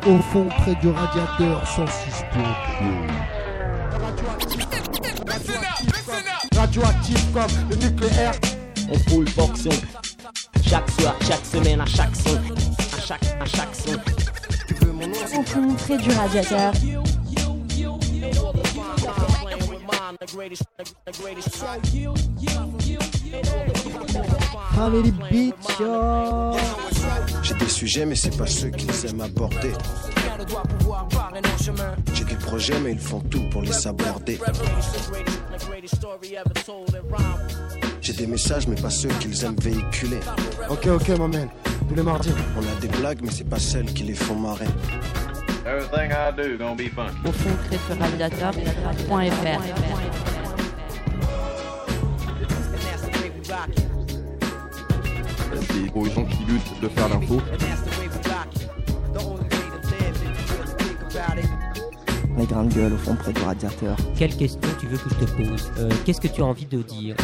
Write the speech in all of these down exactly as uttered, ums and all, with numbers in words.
au fond près du radiateur cent six point trois. Radioactif comme le nucléaire. On full boxon. Chaque soir, chaque semaine, à chaque son. À chaque, à chaque son. Tu veux mon nom? Au fond près du radiateur. Family Beach, yo. J'ai des sujets mais c'est pas ceux qu'ils aiment aborder. J'ai des projets mais ils font tout pour les aborder. J'ai des messages mais pas ceux qu'ils aiment véhiculer. Ok ok ma man, tous les mardis. On a des blagues mais c'est pas celles qui les font marrer. Everything I do gonna be funky. Au fond près du radiateur point f r. C'est aux gens qui luttent de faire l'info. Les grains de gueule au fond près du radiateur. Quelle question tu veux que je te pose? euh, Qu'est-ce que tu as envie de dire?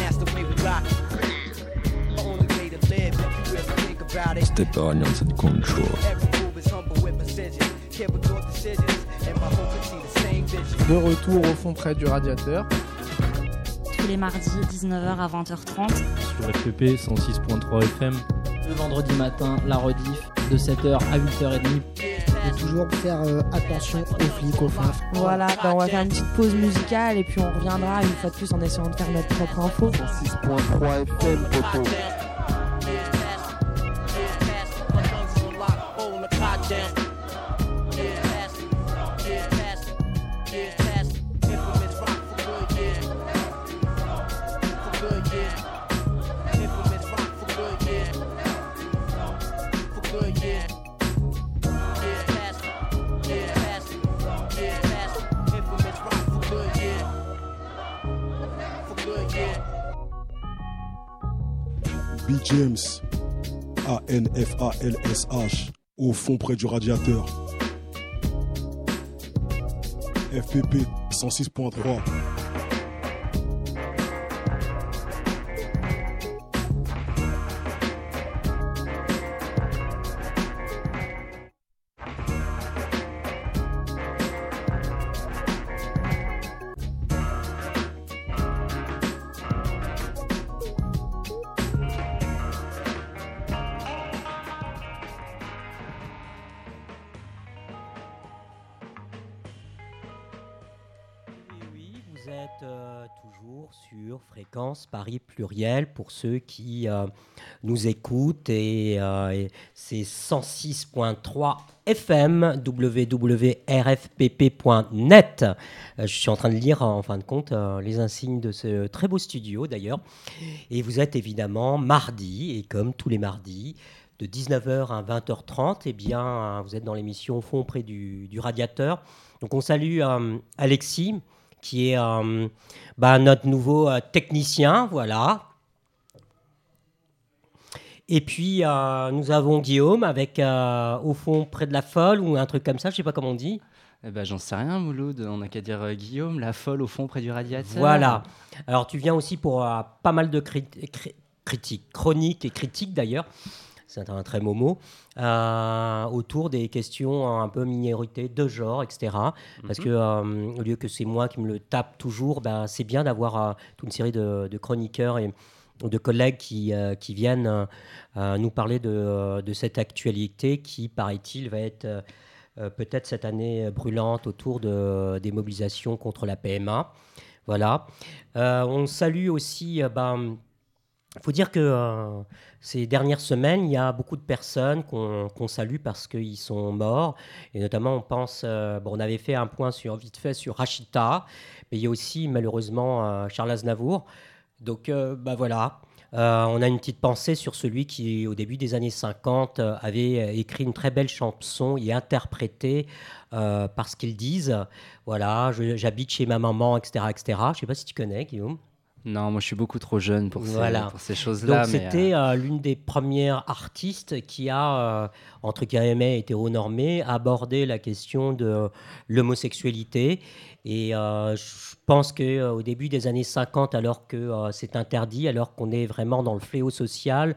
Step Alliance and Control. De retour au fond près du radiateur. Tous les mardis, dix-neuf heures à vingt heures trente. Sur F P P cent six point trois F M. Le vendredi matin, la rediff de sept heures à huit heures trente. Et toujours faire euh, attention aux flics, aux faf. Voilà, bah on va faire une petite pause musicale et puis on reviendra une fois de plus en essayant de faire notre propre info. cent six point trois F M, poteau. B. James, A N F A L S H, au fond près du radiateur. F P P cent six point trois. Vous êtes euh, toujours sur Fréquence Paris Pluriel pour ceux qui euh, nous écoutent et, euh, et c'est cent six point trois F M, w w w point r f p p point net. Euh, je suis en train de lire en fin de compte euh, les insignes de ce très beau studio d'ailleurs. Et vous êtes évidemment mardi et comme tous les mardis de dix-neuf heures à vingt heures trente, eh bien, vous êtes dans l'émission Au fond près du, du radiateur. Donc on salue euh, Alexis qui est euh, bah, notre nouveau euh, technicien, voilà. Et puis, euh, nous avons Guillaume avec, euh, au fond, près de la folle, ou un truc comme ça, je ne sais pas comment on dit. Eh ben, j'en sais rien, Mouloud, on n'a qu'à dire euh, Guillaume, la folle, au fond, près du radiateur. Voilà. Alors, tu viens aussi pour euh, pas mal de crit- cri- critiques, chroniques et critiques d'ailleurs, c'est un très beau mot, euh, autour des questions un peu minorité de genre, et cetera. Mm-hmm. Parce que euh, au lieu que c'est moi qui me le tape toujours, ben, c'est bien d'avoir euh, toute une série de, de chroniqueurs et de collègues qui, euh, qui viennent euh, nous parler de, de cette actualité qui, paraît-il, va être euh, peut-être cette année brûlante autour de, des mobilisations contre la P M A. Voilà. Euh, on salue aussi... Euh, ben, il faut dire que euh, ces dernières semaines, il y a beaucoup de personnes qu'on, qu'on salue parce qu'ils sont morts. Et notamment, on pense... Euh, bon, on avait fait un point sur, vite fait sur Rachida, mais il y a aussi, malheureusement, euh, Charles Aznavour. Donc, euh, bah voilà. Euh, on a une petite pensée sur celui qui, au début des années cinquante, euh, avait écrit une très belle chanson et interprété euh, par ce qu'ils disent. Voilà, je, j'habite chez ma maman, et cetera, et cetera. Je ne sais pas si tu connais, Guillaume. Non, moi je suis beaucoup trop jeune pour, voilà. ces, pour ces choses-là. Donc mais c'était euh... Euh, l'une des premières artistes qui a, euh, entre guillemets, hétéronormée, abordé la question de l'homosexualité. Et euh, je pense qu'au euh, début des années cinquante, alors que euh, c'est interdit, alors qu'on est vraiment dans le fléau social,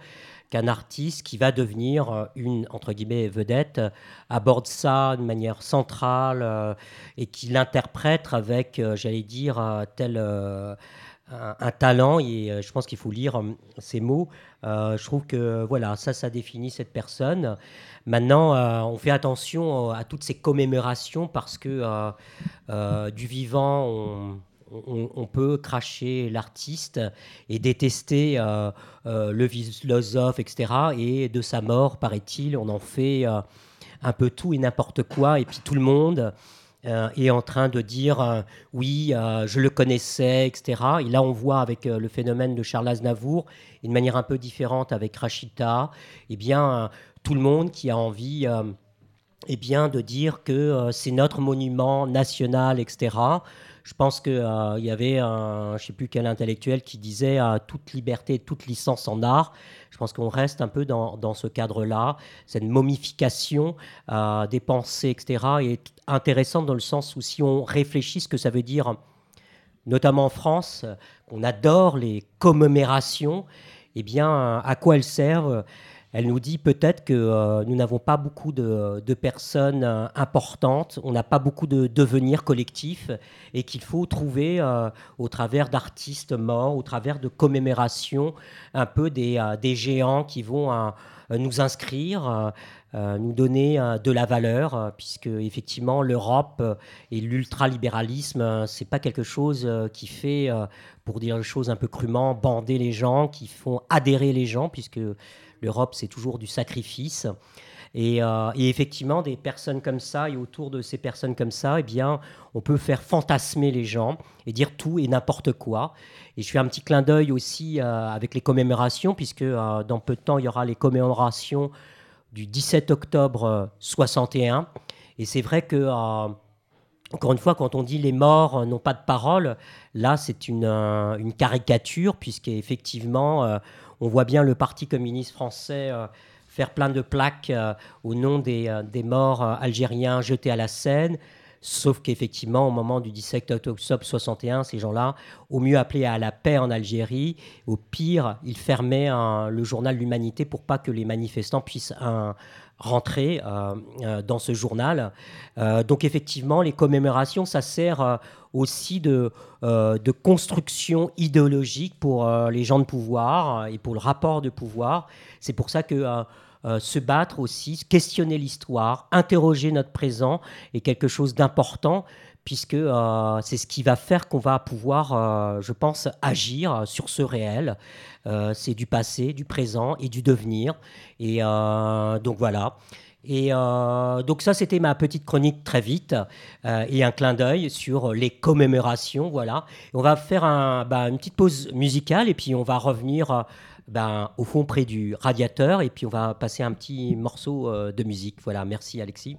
qu'un artiste qui va devenir une, entre guillemets, vedette, euh, aborde ça de manière centrale euh, et qui l'interprète avec, euh, j'allais dire, euh, tel euh, un, un talent. Et euh, je pense qu'il faut lire euh, ces mots. Euh, je trouve que voilà, ça, ça définit cette personne. Maintenant, euh, on fait attention à toutes ces commémorations parce que euh, euh, du vivant, on... On, on peut cracher l'artiste et détester euh, euh, le philosophe, et cetera. Et de sa mort, paraît-il, on en fait euh, un peu tout et n'importe quoi. Et puis tout le monde euh, est en train de dire euh, oui, euh, je le connaissais, et cetera. Et là, on voit avec euh, le phénomène de Charles Aznavour, d'une manière un peu différente avec Rachita, eh bien, euh, tout le monde qui a envie euh, eh bien, de dire que euh, c'est notre monument national, et cetera. Je pense qu'il euh, y avait un, je ne sais plus quel intellectuel qui disait euh, toute liberté, toute licence en art. Je pense qu'on reste un peu dans, dans ce cadre-là. Cette momification euh, des pensées, et cetera est intéressante dans le sens où si on réfléchit ce que ça veut dire, notamment en France, qu'on adore les commémorations, eh bien, à quoi elles servent ? Elle nous dit peut-être que euh, nous n'avons pas beaucoup de, de personnes euh, importantes, on n'a pas beaucoup de devenir collectif et qu'il faut trouver euh, au travers d'artistes morts, au travers de commémorations, un peu des, euh, des géants qui vont euh, nous inscrire, euh, euh, nous donner euh, de la valeur, euh, puisque effectivement l'Europe euh, et l'ultralibéralisme, euh, c'est pas quelque chose euh, qui fait, euh, pour dire les choses un peu crûment, bander les gens, qui font adhérer les gens, puisque l'Europe, c'est toujours du sacrifice. Et, euh, et effectivement, des personnes comme ça, et autour de ces personnes comme ça, eh bien, on peut faire fantasmer les gens et dire tout et n'importe quoi. Et je fais un petit clin d'œil aussi euh, avec les commémorations, puisque euh, dans peu de temps, il y aura les commémorations du dix-sept octobre soixante et un. Et c'est vrai que, euh, encore une fois, quand on dit les morts n'ont pas de parole, là, c'est une, euh, une caricature, puisqu'effectivement, euh, on voit bien le Parti communiste français euh, faire plein de plaques euh, au nom des, euh, des morts euh, algériens jetés à la Seine, sauf qu'effectivement, au moment du dix-sept octobre soixante et un, ces gens-là, au mieux appelaient à la paix en Algérie, au pire, ils fermaient un, le journal L'Humanité pour pas que les manifestants puissent un, rentrer euh, euh, dans ce journal. Euh, donc effectivement, les commémorations, ça sert euh, aussi de, euh, de construction idéologique pour euh, les gens de pouvoir et pour le rapport de pouvoir. C'est pour ça que euh, euh, se battre aussi, questionner l'histoire, interroger notre présent est quelque chose d'important, puisque euh, c'est ce qui va faire qu'on va pouvoir, euh, je pense, agir sur ce réel. Euh, c'est du passé, du présent et du devenir. Et euh, donc voilà. Et euh, donc ça, c'était ma petite chronique très vite euh, et un clin d'œil sur les commémorations. Voilà. Et on va faire un, bah, une petite pause musicale et puis on va revenir euh, bah, au fond près du radiateur et puis on va passer un petit morceau euh, de musique. Voilà. Merci Alexis.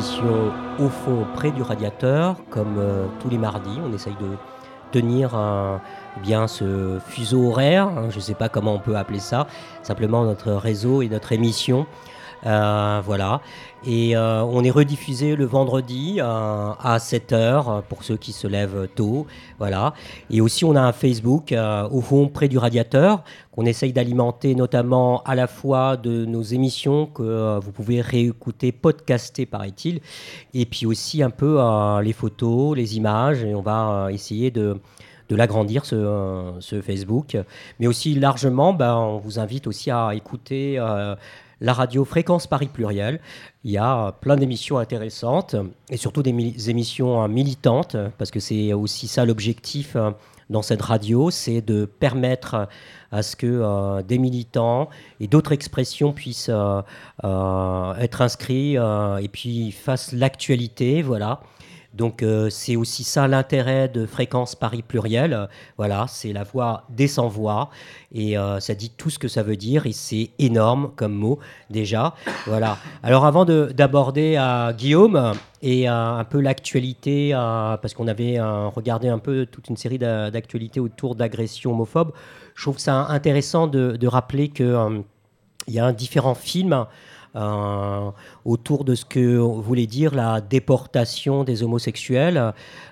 l'émission Au fond, près du radiateur. Comme euh, tous les mardis, on essaye de tenir euh, bien ce fuseau horaire, hein, je ne sais pas comment on peut appeler ça, simplement notre réseau et notre émission. Euh, voilà. Et euh, on est rediffusé le vendredi euh, à sept heures pour ceux qui se lèvent tôt. Voilà. Et aussi, on a un Facebook euh, au fond près du radiateur qu'on essaye d'alimenter notamment à la fois de nos émissions que euh, vous pouvez réécouter, podcaster, paraît-il, et puis aussi un peu euh, les photos, les images. Et on va euh, essayer de de l'agrandir, ce, euh, ce Facebook. Mais aussi largement, ben, on vous invite aussi à écouter euh, la radio Fréquence Paris Pluriel. Il y a plein d'émissions intéressantes et surtout des mi- émissions euh, militantes, parce que c'est aussi ça l'objectif euh, dans cette radio, c'est de permettre à ce que euh, des militants et d'autres expressions puissent euh, euh, être inscrits euh, et puis fassent l'actualité, voilà. Donc euh, c'est aussi ça l'intérêt de Fréquence Paris Pluriel. Euh, voilà, c'est la voix des sans-voix et euh, ça dit tout ce que ça veut dire et c'est énorme comme mot déjà. Voilà. Alors avant de, d'aborder euh, Guillaume et euh, un peu l'actualité, euh, parce qu'on avait euh, regardé un peu toute une série d'a- d'actualités autour d'agressions homophobes, je trouve ça intéressant de, de rappeler qu'il euh, y a différents films Euh, autour de ce que voulait dire la déportation des homosexuels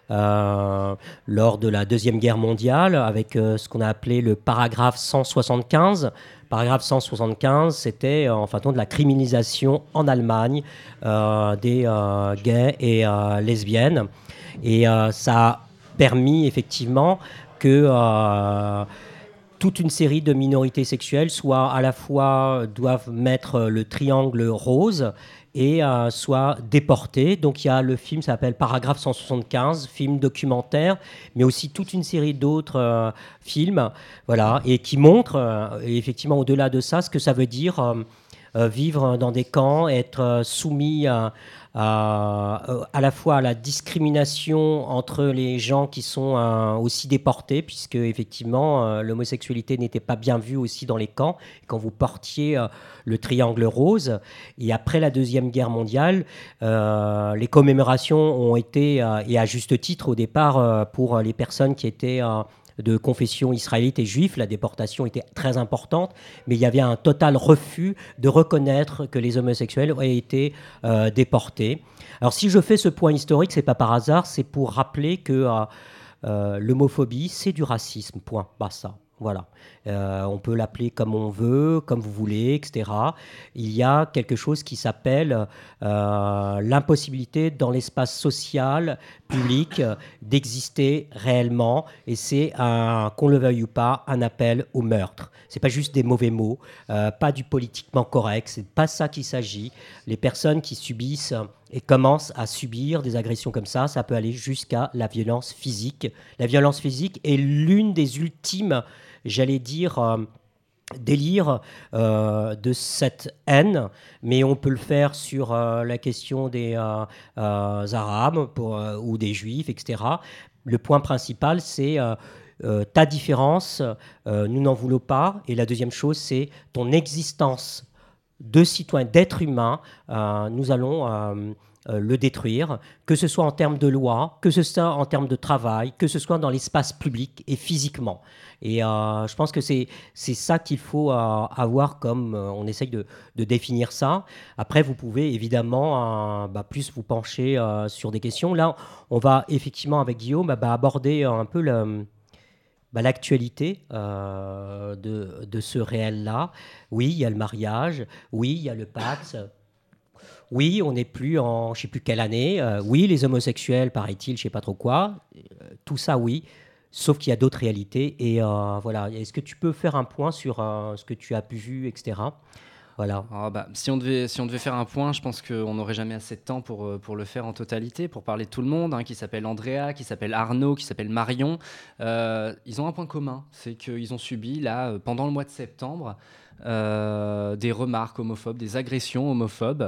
euh, lors de la Deuxième Guerre mondiale, avec euh, ce qu'on a appelé le paragraphe cent soixante-quinze. Paragraphe cent soixante-quinze, c'était euh, en fin de compte la criminalisation en Allemagne euh, des euh, gays et euh, lesbiennes. Et euh, ça a permis effectivement que Euh, toute une série de minorités sexuelles soit à la fois doivent mettre le triangle rose et euh, soit déportées. Donc il y a le film, ça s'appelle Paragraphe cent soixante-quinze, film documentaire, mais aussi toute une série d'autres euh, films, voilà, et qui montrent euh, et effectivement au-delà de ça ce que ça veut dire euh, euh, vivre dans des camps, être euh, soumis à Euh, à la fois à la discrimination entre les gens qui sont euh, aussi déportés, puisque effectivement euh, l'homosexualité n'était pas bien vue aussi dans les camps, quand vous portiez euh, le triangle rose. Et après la Deuxième Guerre mondiale, euh, les commémorations ont été, euh, et à juste titre au départ, euh, pour les personnes qui étaient euh, de confession israélite et juif, la déportation était très importante, mais il y avait un total refus de reconnaître que les homosexuels aient été euh, déportés. Alors si je fais ce point historique, c'est pas par hasard, c'est pour rappeler que euh, euh, l'homophobie, c'est du racisme, point, basta. Voilà. Euh, on peut l'appeler comme on veut, comme vous voulez, et cetera. Il y a quelque chose qui s'appelle euh, l'impossibilité dans l'espace social, public, euh, d'exister réellement. Et c'est, un, qu'on le veuille ou pas, un appel au meurtre. C'est pas juste des mauvais mots, euh, pas du politiquement correct. C'est pas ça qu'il s'agit. Les personnes qui subissent et commencent à subir des agressions comme ça, ça peut aller jusqu'à la violence physique. La violence physique est l'une des ultimes, j'allais dire, euh, délires euh, de cette haine, mais on peut le faire sur euh, la question des euh, euh, Arabes pour, euh, ou des Juifs, et cetera. Le point principal, c'est euh, euh, ta différence, euh, nous n'en voulons pas. Et la deuxième chose, c'est ton existence de citoyen, d'être humain, euh, nous allons euh, euh, le détruire, que ce soit en termes de loi, que ce soit en termes de travail, que ce soit dans l'espace public et physiquement. Et euh, je pense que c'est, c'est ça qu'il faut euh, avoir comme... Euh, on essaye de, de définir ça. Après, vous pouvez évidemment euh, bah, plus vous pencher euh, sur des questions. Là, on va effectivement, avec Guillaume, bah, aborder un peu le... Bah, l'actualité euh, de, de ce réel-là. Oui, il y a le mariage. Oui, il y a le Pax. Oui, on n'est plus en je ne sais plus quelle année. Euh, oui, les homosexuels, paraît-il, je ne sais pas trop quoi. Euh, tout ça, oui. Sauf qu'il y a d'autres réalités. Et euh, voilà. Est-ce que tu peux faire un point sur euh, ce que tu as pu vu, et cetera. Voilà. Oh bah, si, on devait, si on devait faire un point, je pense qu'on n'aurait jamais assez de temps pour, pour le faire en totalité, pour parler de tout le monde, hein, qui s'appelle Andrea, qui s'appelle Arnaud, qui s'appelle Marion. Euh, ils ont un point commun, c'est qu'ils ont subi, là, pendant le mois de septembre, euh, des remarques homophobes, des agressions homophobes,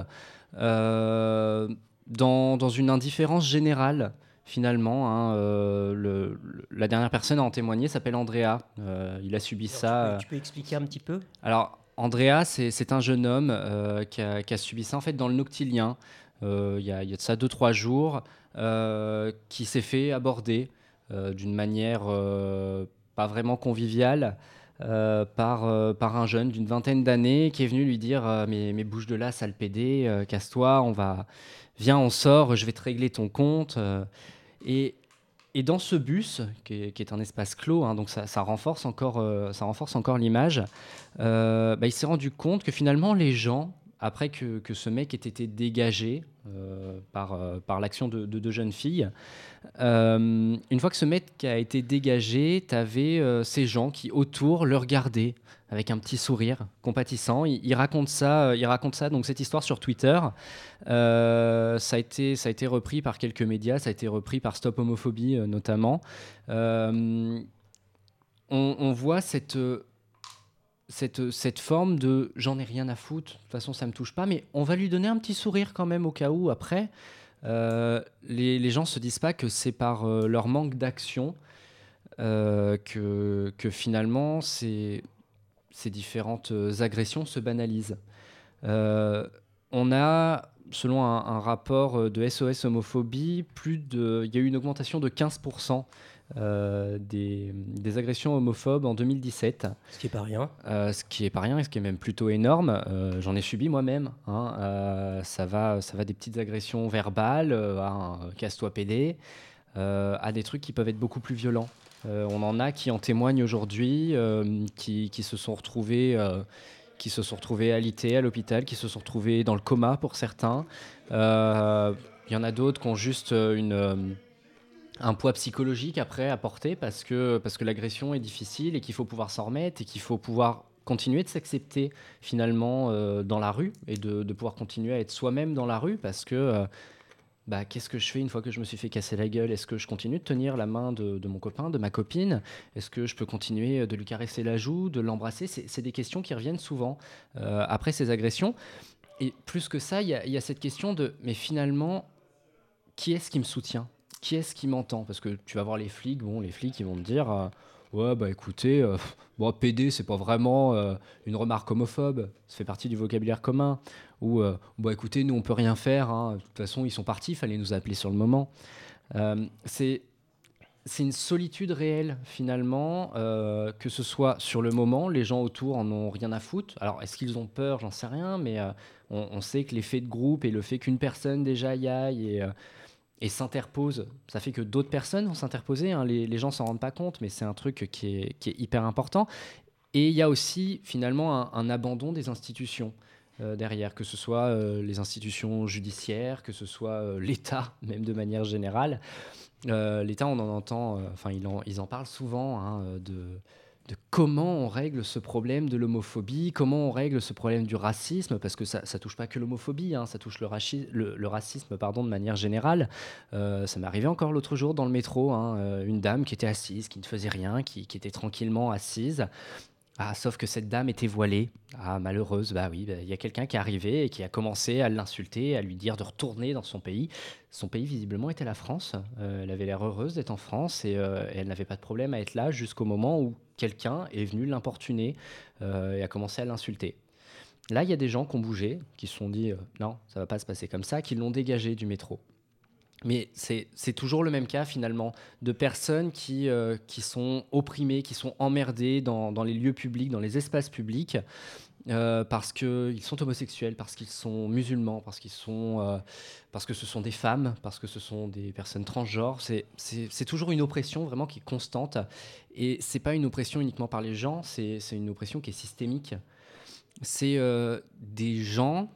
euh, dans, dans une indifférence générale. Finalement, hein, euh, le, le, la dernière personne à en témoigner s'appelle Andrea. Euh, il a subi Alors, ça. Tu peux, tu peux expliquer un petit peu ? Alors, Andrea, c'est, c'est un jeune homme euh, qui, a, qui a subi ça en fait dans le Noctilien. euh, il y, y a de ça deux trois jours, euh, qui s'est fait aborder euh, d'une manière euh, pas vraiment conviviale euh, par, euh, par un jeune d'une vingtaine d'années qui est venu lui dire euh, mais, mais bouge de là, sale pédé, euh, casse-toi, on va, viens, on sort, je vais te régler ton compte. Euh, et Et dans ce bus, qui est, qui est un espace clos, hein, donc ça, ça renforce encore, euh, ça renforce encore l'image, euh, bah, il s'est rendu compte que finalement les gens, après que, que ce mec ait été dégagé euh, par, euh, par l'action de, de deux jeunes filles, euh, une fois que ce mec a été dégagé, tu avais euh, ces gens qui autour le regardaient avec un petit sourire compatissant. Il, il raconte ça, il raconte ça, donc cette histoire sur Twitter. Euh, ça a été, ça a été repris par quelques médias, ça a été repris par Stop Homophobie euh, notamment. Euh, on, on voit cette, cette, cette forme de « j'en ai rien à foutre, de toute façon ça me touche pas », mais on va lui donner un petit sourire quand même au cas où après. Euh, les, les gens ne se disent pas que c'est par euh, leur manque d'action euh, que, que finalement c'est... ces différentes agressions se banalisent. Euh, on a, selon un, un rapport de S O S Homophobie, plus de, il y a eu une augmentation de quinze pour cent euh, des, des agressions homophobes en deux mille dix-sept. Ce qui n'est pas rien. Euh, ce qui n'est pas rien et ce qui est même plutôt énorme. Euh, j'en ai subi moi-même. Hein. Euh, ça, va, ça va des petites agressions verbales, euh, à un casse-toi pédé, euh, à des trucs qui peuvent être beaucoup plus violents. Euh, on en a qui en témoignent aujourd'hui, euh, qui, qui se sont retrouvés, euh, qui se sont retrouvés alités à l'hôpital, qui se sont retrouvés dans le coma pour certains. Il euh, y en a d'autres qui ont juste une, euh, un poids psychologique après à porter parce que, parce que l'agression est difficile et qu'il faut pouvoir s'en remettre et qu'il faut pouvoir continuer de s'accepter finalement euh, dans la rue et de, de pouvoir continuer à être soi-même dans la rue parce que... Euh, Bah, qu'est-ce que je fais une fois que je me suis fait casser la gueule ? Est-ce que je continue de tenir la main de, de mon copain, de ma copine ? Est-ce que je peux continuer de lui caresser la joue, de l'embrasser ? c'est, c'est des questions qui reviennent souvent euh, après ces agressions. Et plus que ça, il y, y a cette question de « mais finalement, qui est-ce qui me soutient ? Qui est-ce qui m'entend ?» Parce que tu vas voir les flics, bon, les flics ils vont te dire euh, « ouais, bah écoutez, euh, bon, P D, c'est pas vraiment euh, une remarque homophobe, ça fait partie du vocabulaire commun. » Ou euh, bah écoutez, nous on peut rien faire, hein. De toute façon ils sont partis, il fallait nous appeler sur le moment. Euh, c'est, c'est une solitude réelle finalement, euh, que ce soit sur le moment, les gens autour en ont rien à foutre. Alors est-ce qu'ils ont peur ? J'en sais rien, mais euh, on, on sait que l'effet de groupe et le fait qu'une personne déjà y aille et, euh, et s'interpose, ça fait que d'autres personnes vont s'interposer, hein. les, les gens s'en rendent pas compte, mais c'est un truc qui est, qui est hyper important. Et il y a aussi finalement un, un abandon des institutions. Euh, derrière, que ce soit euh, les institutions judiciaires, que ce soit euh, l'État, même de manière générale. Euh, L'État, on en entend, enfin, euh, ils, ils en parlent souvent, hein, de, de comment on règle ce problème de l'homophobie, comment on règle ce problème du racisme, parce que ça ne touche pas que l'homophobie, hein, ça touche le, rachi- le, le racisme pardon, de manière générale. Euh, ça m'est arrivé encore l'autre jour dans le métro, hein, euh, une dame qui était assise, qui ne faisait rien, qui, qui était tranquillement assise. Ah, sauf que cette dame était voilée. Ah, malheureuse, bah oui, il bah, y a quelqu'un qui est arrivé et qui a commencé à l'insulter, à lui dire de retourner dans son pays. Son pays, visiblement, était la France. Euh, elle avait l'air heureuse d'être en France et, euh, et elle n'avait pas de problème à être là jusqu'au moment où quelqu'un est venu l'importuner euh, et a commencé à l'insulter. Là, il y a des gens qui ont bougé, qui se sont dit euh, « non, ça ne va pas se passer comme ça », qui l'ont dégagé du métro. Mais c'est, c'est toujours le même cas, finalement, de personnes qui, euh, qui sont opprimées, qui sont emmerdées dans, dans les lieux publics, dans les espaces publics, euh, parce qu'ils sont homosexuels, parce qu'ils sont musulmans, parce, qu'ils sont, euh, parce que ce sont des femmes, parce que ce sont des personnes transgenres. C'est, c'est, c'est toujours une oppression vraiment qui est constante. Et ce n'est pas une oppression uniquement par les gens, c'est, c'est une oppression qui est systémique. C'est euh, des gens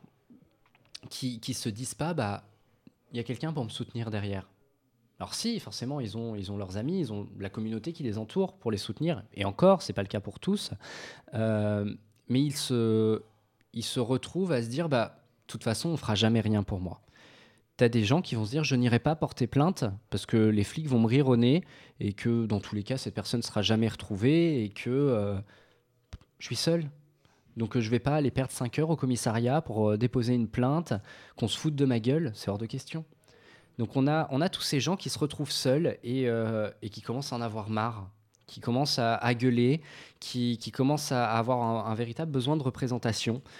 qui ne se disent pas... Bah, il y a quelqu'un pour me soutenir derrière. Alors si, forcément, ils ont, ils ont leurs amis, ils ont la communauté qui les entoure pour les soutenir. Et encore, ce n'est pas le cas pour tous. Euh, mais ils se, ils se retrouvent à se dire, bah, de toute façon, on ne fera jamais rien pour moi. Tu as des gens qui vont se dire, je n'irai pas porter plainte parce que les flics vont me rire au nez et que, dans tous les cas, cette personne ne sera jamais retrouvée et que euh, je suis seul. Donc euh, je ne vais pas aller perdre cinq heures au commissariat pour euh, déposer une plainte, qu'on se foute de ma gueule, c'est hors de question. Donc on a, on a tous ces gens qui se retrouvent seuls et, euh, et qui commencent à en avoir marre, qui commencent à, à gueuler, qui, qui commencent à avoir un, un véritable besoin de représentation.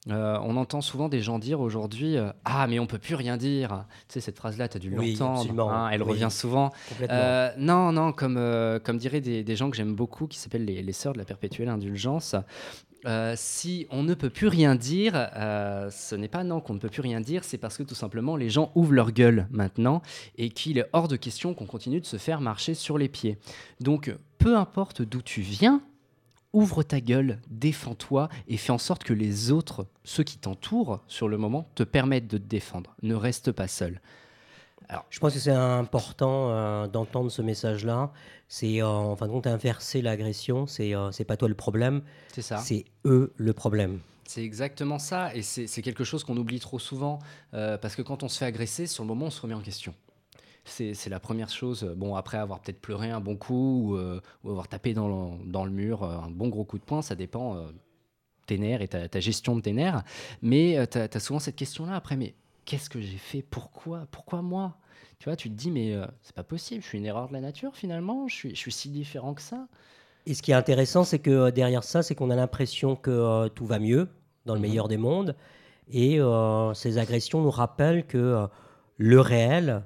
Euh, on entend souvent des gens dire aujourd'hui euh, « Ah, mais on peut plus rien dire !» Tu sais, cette phrase-là, tu as dû oui, l'entendre, hein, elle oui, revient souvent. Euh, non, non, comme, euh, comme diraient des, des gens que j'aime beaucoup, qui s'appellent les, les sœurs de la perpétuelle indulgence, euh, si on ne peut plus rien dire, euh, ce n'est pas non qu'on ne peut plus rien dire, c'est parce que tout simplement les gens ouvrent leur gueule maintenant et qu'il est hors de question qu'on continue de se faire marcher sur les pieds. Donc, peu importe d'où tu viens, ouvre ta gueule, défends-toi et fais en sorte que les autres, ceux qui t'entourent sur le moment, te permettent de te défendre. Ne reste pas seul. Alors, je pense que c'est important euh, d'entendre ce message-là. C'est euh, en fin de compte inverser l'agression. C'est euh, c'est pas toi le problème. C'est ça. C'est eux le problème. C'est exactement ça. Et c'est, c'est quelque chose qu'on oublie trop souvent. Euh, parce que quand on se fait agresser, sur le moment, on se remet en question. C'est, c'est la première chose, bon, après avoir peut-être pleuré un bon coup ou, euh, ou avoir tapé dans le, dans le mur euh, un bon gros coup de poing, ça dépend euh, tes nerfs et ta, ta gestion de tes nerfs. Mais euh, tu as souvent cette question-là après, mais qu'est-ce que j'ai fait ? Pourquoi ? Pourquoi moi ? Tu vois, tu te dis, mais euh, c'est pas possible, je suis une erreur de la nature finalement, je suis, je suis si différent que ça. Et ce qui est intéressant, c'est que euh, derrière ça, c'est qu'on a l'impression que euh, tout va mieux, dans le mmh. meilleur des mondes. Et euh, ces agressions nous rappellent que euh, le réel...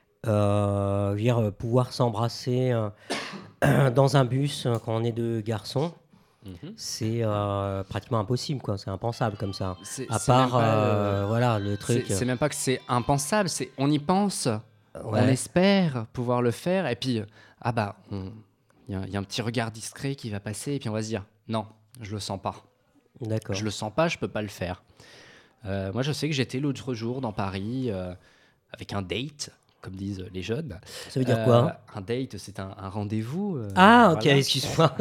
Euh, dire, pouvoir s'embrasser euh, dans un bus euh, quand on est deux garçons, mmh. c'est euh, pratiquement impossible, quoi. C'est impensable comme ça. C'est, à c'est part, pas, euh, voilà, le truc. C'est, c'est même pas que c'est impensable, c'est on y pense, ouais. On espère pouvoir le faire, et puis ah bah, il y, y a un petit regard discret qui va passer, et puis on va se dire non, je le sens pas. D'accord. Je le sens pas, je peux pas le faire. Euh, moi, je sais que j'étais l'autre jour dans Paris euh, avec un date. Comme disent les jeunes. Ça veut dire quoi ? euh, Un date, c'est un, un rendez-vous. Euh, ah, ok, voilà. excuse-moi.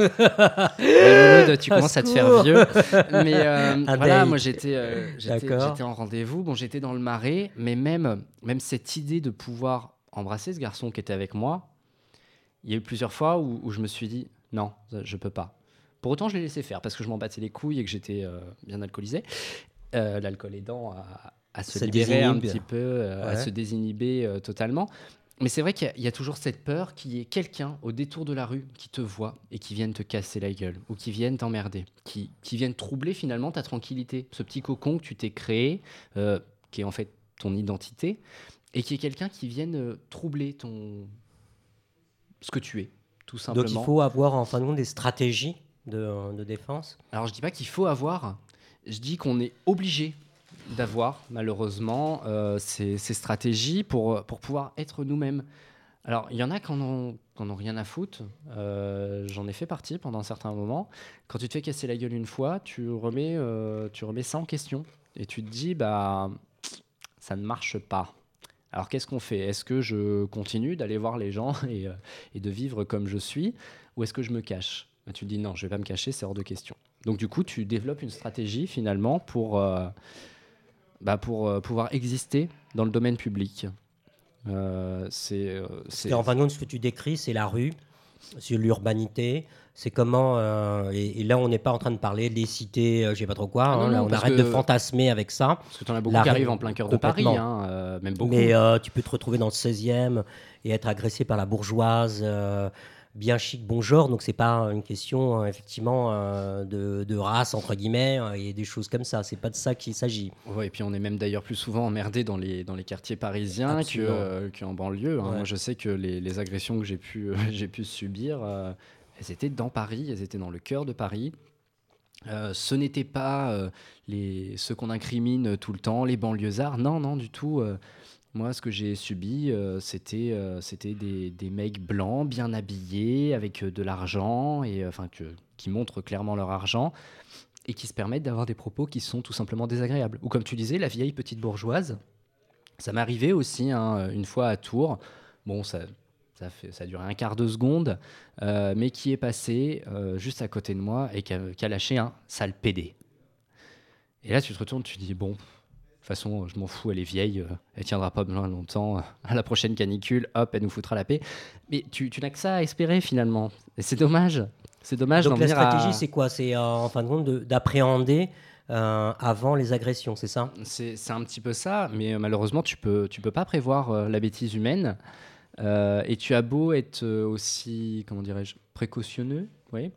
ouais, tu commences à te faire vieux. Mais euh, un voilà, date. moi, j'étais, euh, j'étais, j'étais en rendez-vous. Bon, j'étais dans le Marais, mais même, même cette idée de pouvoir embrasser ce garçon qui était avec moi, il y a eu plusieurs fois où, où je me suis dit, non, je peux pas. Pour autant, je l'ai laissé faire parce que je m'en battais les couilles et que j'étais euh, bien alcoolisé. Euh, l'alcool aidant à... à se ça libérer désinhibe. un petit peu, euh, ouais. à se désinhiber euh, totalement. Mais c'est vrai qu'il y a, il y a toujours cette peur qu'il y ait quelqu'un au détour de la rue qui te voit et qui vienne te casser la gueule ou qui vienne t'emmerder, qui, qui vienne troubler finalement ta tranquillité, ce petit cocon que tu t'es créé, euh, qui est en fait ton identité, et qui est quelqu'un qui vienne euh, troubler ton... ce que tu es, tout simplement. Donc il faut avoir en fin de compte des stratégies de, de défense. Alors je dis pas qu'il faut avoir, je dis qu'on est obligé d'avoir malheureusement euh, ces, ces stratégies pour, pour pouvoir être nous-mêmes. Alors il y en a qui en ont, qui en ont rien à foutre, euh, j'en ai fait partie pendant un certain moment. Quand tu te fais casser la gueule une fois, tu remets, euh, tu remets ça en question et tu te dis bah ça ne marche pas. Alors qu'est-ce qu'on fait ? Est-ce que je continue d'aller voir les gens et, euh, et de vivre comme je suis, ou est-ce que je me cache ? Bah, tu te dis non, je vais pas me cacher, c'est hors de question. Donc du coup tu développes une stratégie finalement pour euh, Bah pour euh, pouvoir exister dans le domaine public. Euh, c'est, euh, c'est... En fin de compte, ce que tu décris, c'est la rue, c'est l'urbanité, c'est comment... Euh, et, et là, on n'est pas en train de parler des cités, euh, je ne sais pas trop quoi, ah, hein, non, là, on arrête que... de fantasmer avec ça. Parce que tu en as beaucoup la qui arrivent en plein cœur de Paris, hein, euh, même beaucoup. Mais euh, tu peux te retrouver dans le seizième et être agressé par la bourgeoise... Euh, bien chic, bon genre, donc c'est pas une question euh, effectivement euh, de, de race entre guillemets euh, et des choses comme ça, c'est pas de ça qu'il s'agit. Ouais, et puis on est même d'ailleurs plus souvent emmerdé dans les, dans les quartiers parisiens que, euh, qu'en banlieue. Hein. Ouais. Moi je sais que les, les agressions que j'ai pu, euh, j'ai pu subir, euh, elles étaient dans Paris, elles étaient dans le cœur de Paris. Euh, ce n'était pas euh, les, ceux qu'on incrimine tout le temps, les banlieusards, non, non du tout. Euh, Moi, ce que j'ai subi, euh, c'était, euh, c'était des, des mecs blancs, bien habillés, avec euh, de l'argent, et, euh, que, qui montrent clairement leur argent, et qui se permettent d'avoir des propos qui sont tout simplement désagréables. Ou comme tu disais, la vieille petite bourgeoise. Ça m'est arrivé aussi hein, une fois à Tours. Bon, ça, ça, fait, ça a duré un quart de seconde, euh, mais qui est passé euh, juste à côté de moi et qui a, qui a lâché un sale pédé. Et là, tu te retournes, tu te dis, bon... De toute façon, je m'en fous, elle est vieille, elle tiendra pas bien longtemps. À la prochaine canicule, hop, elle nous foutra la paix. Mais tu, tu n'as que ça à espérer finalement. Et c'est dommage. C'est dommage Donc d'en la venir stratégie, à... c'est quoi ? C'est euh, en fin de compte de, d'appréhender euh, avant les agressions, c'est ça ? c'est, c'est un petit peu ça, mais euh, malheureusement, tu peux, tu peux pas prévoir euh, la bêtise humaine. Euh, et tu as beau être aussi, comment dirais-je, précautionneux, oui.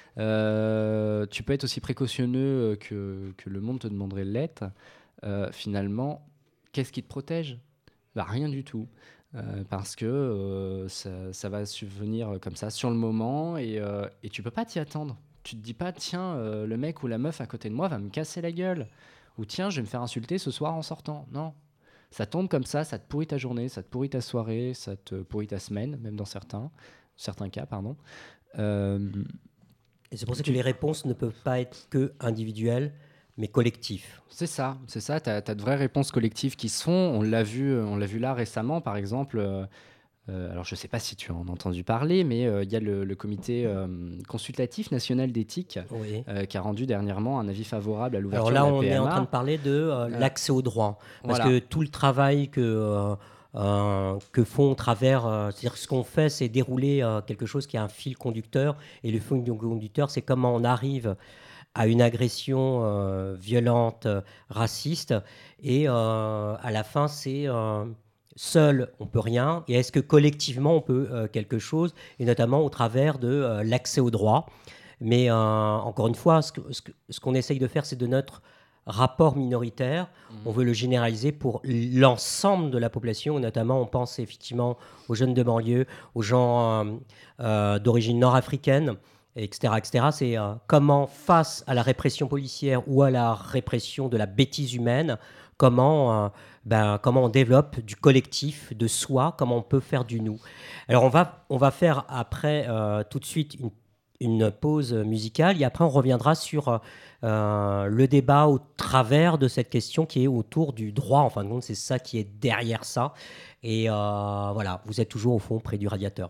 Euh, tu peux être aussi précautionneux que, que le monde te demanderait de l'être. Euh, finalement, qu'est-ce qui te protège ? Bah, rien du tout. Euh, parce que euh, ça, ça va subvenir comme ça sur le moment et, euh, et tu peux pas t'y attendre. Tu te dis pas, tiens, euh, le mec ou la meuf à côté de moi va me casser la gueule. Ou tiens, je vais me faire insulter ce soir en sortant. Non. Ça tombe comme ça, ça te pourrit ta journée, ça te pourrit ta soirée, ça te pourrit ta semaine, même dans certains, certains cas, pardon. Euh, et c'est pour ça que les réponses ne peuvent pas être que individuelles, mais collectives. C'est ça, c'est ça. Tu as de vraies réponses collectives qui se font. On l'a vu, on l'a vu là récemment, par exemple. Euh, euh, alors, je ne sais pas si tu en as entendu parler, mais il euh, y a le, le comité euh, consultatif national d'éthique oui. euh, qui a rendu dernièrement un avis favorable à l'ouverture de la P M A. Alors là, on est en train de parler de euh, euh, l'accès au droit. Parce voilà. que tout le travail que... Euh, Euh, que font au travers, euh, c'est-à-dire ce qu'on fait, c'est dérouler euh, quelque chose qui a un fil conducteur, et le fil conducteur, c'est comment on arrive à une agression euh, violente, euh, raciste, et euh, à la fin, c'est euh, seul, on peut rien, et est-ce que collectivement, on peut euh, quelque chose, et notamment au travers de euh, l'accès au droit. Mais euh, encore une fois, ce, que, ce, que, ce qu'on essaye de faire, c'est de notre rapport minoritaire, mmh. on veut le généraliser pour l'ensemble de la population, notamment on pense effectivement aux jeunes de banlieue, aux gens euh, euh, d'origine nord-africaine, et cetera, et cetera. C'est euh, comment, face à la répression policière ou à la répression de la bêtise humaine, comment, euh, ben, comment on développe du collectif, de soi, comment on peut faire du nous. Alors on va, on va faire après euh, tout de suite une une pause musicale et après on reviendra sur euh, le débat au travers de cette question qui est autour du droit. En fin de compte, c'est ça qui est derrière ça. Et euh, voilà, vous êtes toujours au fond près du radiateur.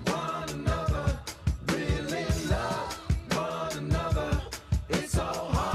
So hard.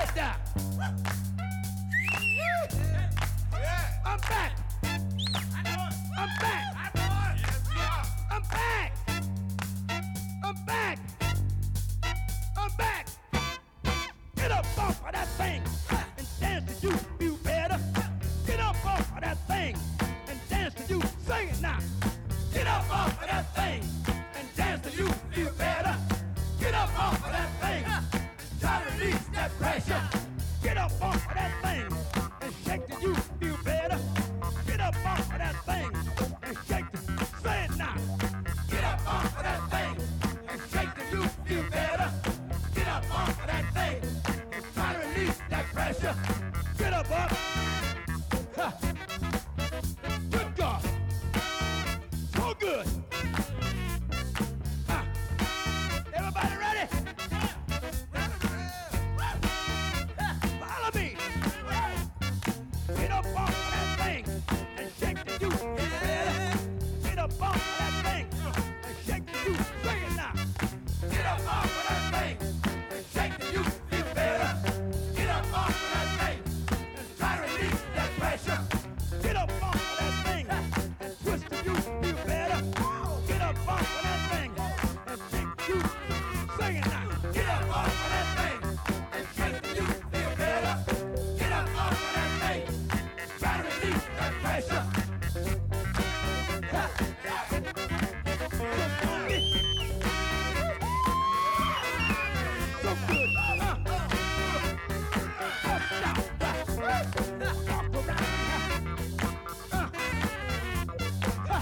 get that. I'm back. I'm back. I'm back. I'm back. I'm back. Get up off of that thing and dance to you feel better. Get up off of that thing and dance to you. Sing it now. Get up off of that thing and dance to you feel better. Get up off of that thing and try to release that pressure. Get up off of that thing and shake till you feel better. Get up off of that thing and shake till, say it now. Get up off of that thing and shake till you feel better. Get up off of that thing and try to release that pressure. Get up up. Ha. Good God. So good. Ha. Everybody ready? Follow me. Get up off of that thing and shake till you feel better. Get up off of that thing and shake till you sing it now. Get up off of that thing and shake till you feel better. Get up off of that thing and try to release that pressure. Get up off of that thing and twist till you feel better. Get up off of that thing and shake till you sing it now. Get up off of that thing and shake till you feel better. Get up off of that thing and try to release that pressure. Ha. So good. Uh. Up, down, back. Walk around. Uh. Uh.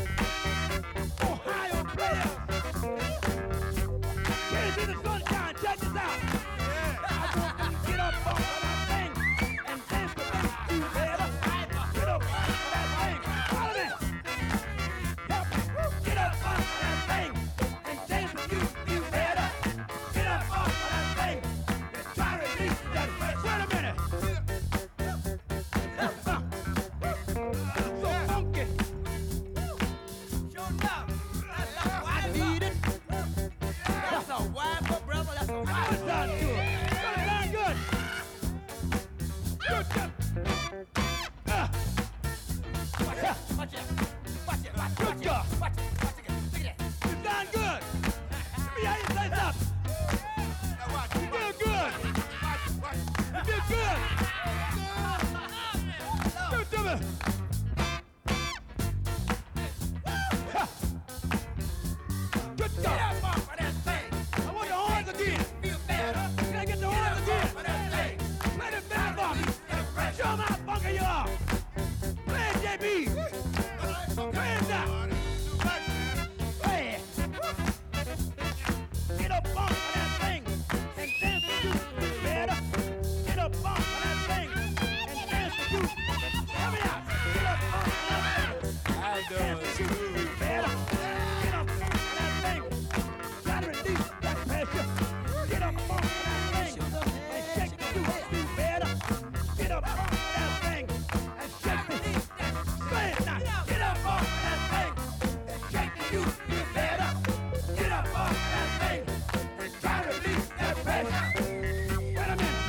Ohio players. Get into the sunshine. Check this out. I want you to get up off of that thing and dance to make you better. Get up off of that thing. Follow me. Yep. Get up off of that thing and dance to you feel better. Get up off of that thing and try to release that. Wait a minute. Uh. So funky. I need it. That's a wild brother. That's a wild sound good. Sound good. Good, good. Uh. Watch it. Watch it. Watch it. Watch it. Good God. Watch it. Watch it. Look at that. You sound good. Let me hear you say something. You feel good. You feel good. Do it to me. Ha. Good God. I want the horns again. Can I get the horns again? Play the band for me. Show them how funky you are. Play it, J B. Play it now. Play it. Get up off of that thing and dance to you feel better. Get up off of that thing and dance to you. Help me out. Get up off of that thing and dance to you feel better. Get up off of that thing. Try to release that pressure. Get up off of that thing and shake till you feel better. Get up off of that thing and shake till you. Say it now. Get up off of that thing and shake till you feel better. Get up off of that thing and try to release that pressure. Wait a minute.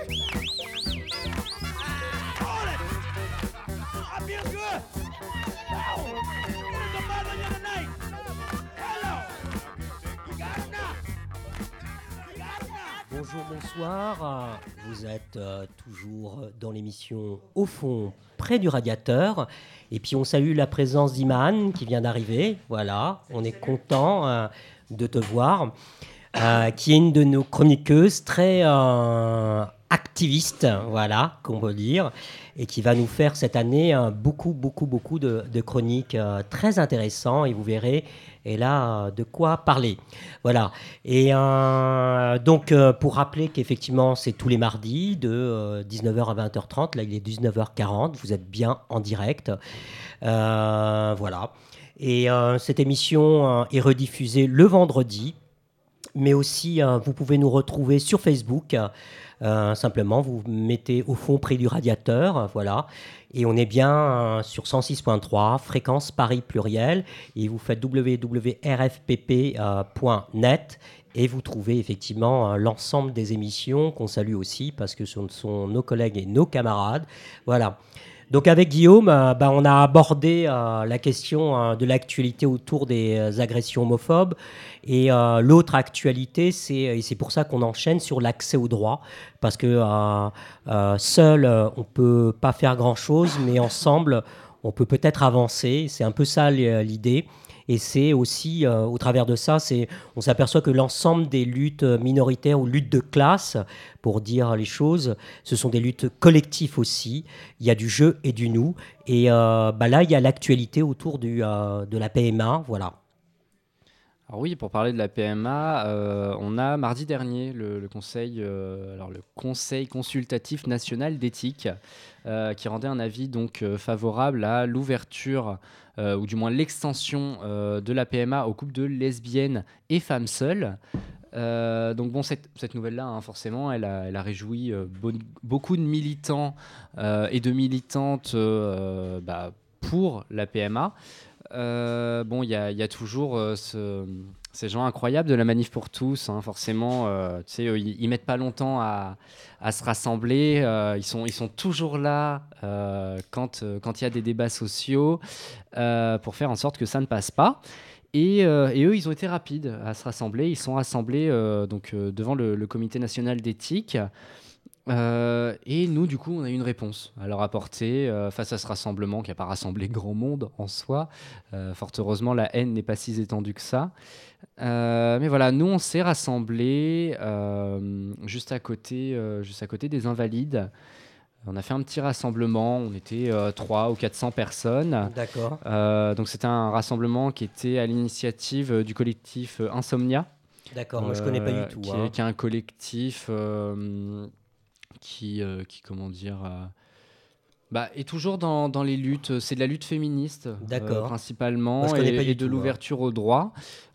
Hold it. I feel good. Oh, there's a mother here tonight. Hello. You got it now. You got it now. Bonjour, bonsoir. Vous êtes euh, toujours dans l'émission Au fond, près du radiateur. Et puis on salue la présence d'Iman qui vient d'arriver. Voilà, on est content euh, de te voir. Euh, qui est une de nos chroniqueuses très euh, activiste, voilà, qu'on peut dire, et qui va nous faire cette année euh, beaucoup, beaucoup, beaucoup de, de chroniques euh, très intéressantes. Et vous verrez, elle a euh, de quoi parler. Voilà. Et euh, donc, euh, pour rappeler qu'effectivement, c'est tous les mardis de euh, dix-neuf heures à vingt heures trente. Là, il est dix-neuf heures quarante. Vous êtes bien en direct. Euh, voilà. Et euh, cette émission euh, est rediffusée le vendredi. mais aussi euh, vous pouvez nous retrouver sur Facebook. Euh, simplement, vous mettez au fond près du radiateur, euh, voilà. Et on est bien euh, sur cent six point trois, fréquence Paris pluriel. Et vous faites w w w point r f p p point net et vous trouvez effectivement euh, l'ensemble des émissions qu'on salue aussi parce que ce sont nos collègues et nos camarades. Voilà. Donc avec Guillaume, euh, bah, on a abordé euh, la question euh, de l'actualité autour des euh, agressions homophobes. Et euh, l'autre actualité, c'est, et c'est pour ça qu'on enchaîne sur l'accès au droit. Parce que euh, euh, seul, euh, on ne peut pas faire grand-chose, mais ensemble, on peut peut-être avancer. C'est un peu ça l'idée. Et c'est aussi, euh, au travers de ça, c'est, on s'aperçoit que l'ensemble des luttes minoritaires ou luttes de classe, pour dire les choses, ce sont des luttes collectives aussi. Il y a du je et du nous. Et euh, bah là, il y a l'actualité autour du, euh, de la P M A. Voilà. Alors oui, pour parler de la P M A, euh, on a mardi dernier le, le, conseil, euh, alors le Conseil consultatif national d'éthique euh, qui rendait un avis donc, euh, favorable à l'ouverture euh, ou du moins l'extension euh, de la P M A aux couples de lesbiennes et femmes seules. Euh, donc bon, cette, cette nouvelle-là, hein, forcément, elle a, elle a réjoui euh, bo- beaucoup de militants euh, et de militantes euh, bah, pour la P M A. Euh, bon, il y, y a toujours euh, ce, ces gens incroyables de la Manif pour tous, hein, forcément, euh, tu sais, ils, ils mettent pas longtemps à, à se rassembler, euh, ils, sont, ils sont toujours là euh, quand il quand y a des débats sociaux euh, pour faire en sorte que ça ne passe pas. Et, euh, et eux, ils ont été rapides à se rassembler, ils sont rassemblés euh, donc, euh, devant le, le Comité national d'éthique. Euh, et nous, du coup, on a eu une réponse à leur apporter euh, face à ce rassemblement qui n'a pas rassemblé grand monde en soi. Euh, fort heureusement, la haine n'est pas si étendue que ça. Euh, mais voilà, nous, on s'est rassemblés euh, juste, à côté, euh, juste à côté des Invalides. On a fait un petit rassemblement, on était euh, trois ou quatre cents personnes. D'accord. Euh, donc c'était un rassemblement qui était à l'initiative du collectif Insomnia. D'accord, moi je ne connais pas du tout. Qui, hein. est, qui est un collectif... Euh, Qui, euh, qui, comment dire, euh, bah, est toujours dans, dans les luttes. C'est de la lutte féministe, euh, principalement, Moi, et, et de tout, l'ouverture hein. au droit.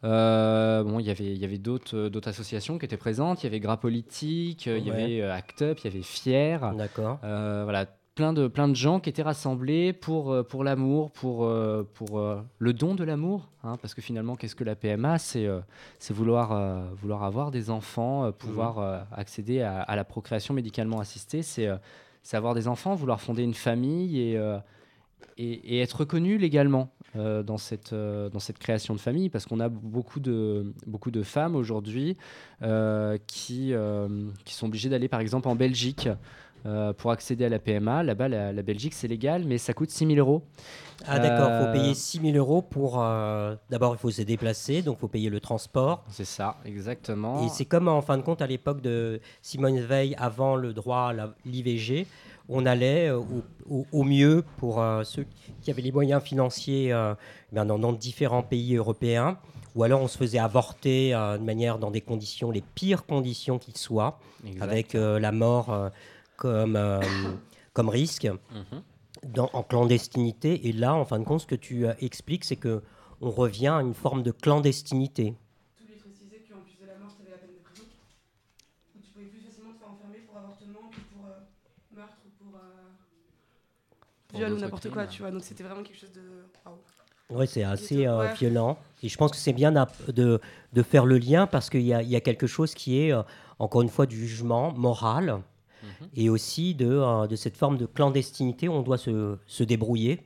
Euh, bon, y avait, il y avait d'autres, d'autres associations qui étaient présentes. Il y avait Gras Politique, il ouais. y avait euh, Act Up, il y avait Fier. D'accord. Euh, voilà, plein de, plein de gens qui étaient rassemblés pour, pour l'amour, pour, pour euh, le don de l'amour. Hein, parce que finalement, qu'est-ce que la P M A ? C'est, euh, c'est vouloir, euh, vouloir avoir des enfants, euh, pouvoir mmh. euh, accéder à, à la procréation médicalement assistée. C'est, euh, c'est avoir des enfants, vouloir fonder une famille et, euh, et, et être reconnu légalement euh, dans, cette, euh, dans cette création de famille. Parce qu'on a beaucoup de, beaucoup de femmes aujourd'hui euh, qui, euh, qui sont obligées d'aller, par exemple, en Belgique. Euh, pour accéder à la P M A. Là-bas, la, la Belgique, c'est légal, mais ça coûte six mille euros. Ah d'accord, il euh... faut payer six mille euros pour... Euh... D'abord, il faut se déplacer, donc il faut payer le transport. C'est ça, exactement. Et c'est comme, en fin de compte, à l'époque de Simone Veil, avant le droit à l'I V G, on allait euh, au, au, au mieux pour euh, ceux qui avaient les moyens financiers euh, ben, dans, dans différents pays européens, ou alors on se faisait avorter euh, de manière dans des conditions, les pires conditions qui soient, exact. Avec euh, la mort... Euh, Comme, euh, comme risque mm-hmm. dans, en clandestinité. Et là, en fin de compte, ce que tu euh, expliques, c'est qu'on revient à une forme de clandestinité. Tu voulais préciser qu'en plus de la mort, tu avais la peine de prison, où tu pouvais plus facilement te faire enfermer pour avortement que pour euh, meurtre ou pour, euh, pour viol ou n'importe quoi, tu vois. Donc c'était vraiment quelque chose de... Wow. Oui, c'est assez euh, violent. Et je pense que c'est bien de, de faire le lien parce qu'il y a, il y a quelque chose qui est, euh, encore une fois, du jugement moral. Et aussi de, euh, de cette forme de clandestinité où on doit se, se débrouiller.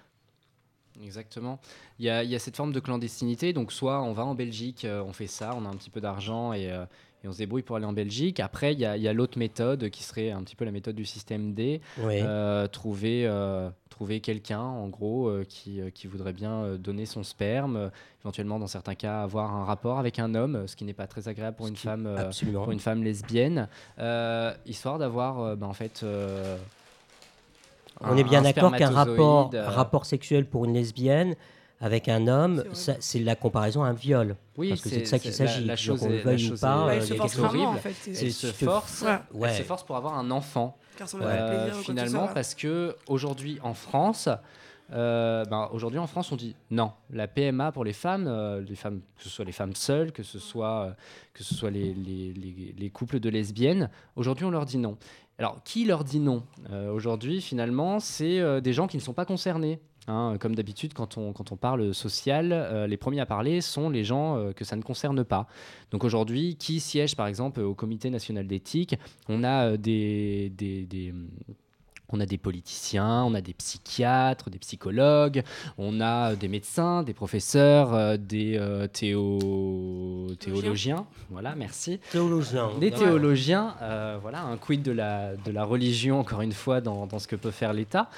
Exactement. Il y a, il y a cette forme de clandestinité. Donc, soit on va en Belgique, euh, on fait ça, on a un petit peu d'argent et, euh, et on se débrouille pour aller en Belgique. Après, il y a, il y a l'autre méthode qui serait un petit peu la méthode du système D. Oui. Euh, trouver, euh, trouver quelqu'un, en gros, euh, qui, euh, qui voudrait bien euh, donner son sperme. Euh, éventuellement, dans certains cas, avoir un rapport avec un homme, ce qui n'est pas très agréable pour, une femme, euh, pour une femme lesbienne. Euh, histoire d'avoir, euh, ben, en fait... Euh, On est bien d'accord qu'un rapport, euh... rapport sexuel pour une lesbienne avec un homme, c'est, ça, c'est la comparaison à un viol. Oui, parce que c'est, c'est de ça qu'il s'agit. La, la chose Donc on est, veuille la ou pas, ouais, euh, il y a quelque chose horrible. En fait, c'est, elle, se force, ouais. elle se force pour avoir un enfant. Car ça euh, plaisir, finalement, parce que aujourd'hui en France, Euh, ben, aujourd'hui en France on dit non, la P M A pour les femmes, euh, les femmes que ce soit les femmes seules, que ce soit, euh, que ce soit les, les, les, les couples de lesbiennes, aujourd'hui on leur dit non. Alors qui leur dit non euh, aujourd'hui finalement c'est euh, des gens qui ne sont pas concernés. Hein, comme d'habitude, quand on, quand on parle social, euh, les premiers à parler sont les gens euh, que ça ne concerne pas. Donc aujourd'hui, qui siège par exemple au Comité national d'éthique ? On a euh, des... des, des On a des politiciens, on a des psychiatres, des psychologues, on a des médecins, des professeurs, euh, des euh, théo... théologiens. Voilà, merci. Théologiens. Des théologiens. Euh, voilà, un quid de la, de la religion, encore une fois, dans, dans ce que peut faire l'État.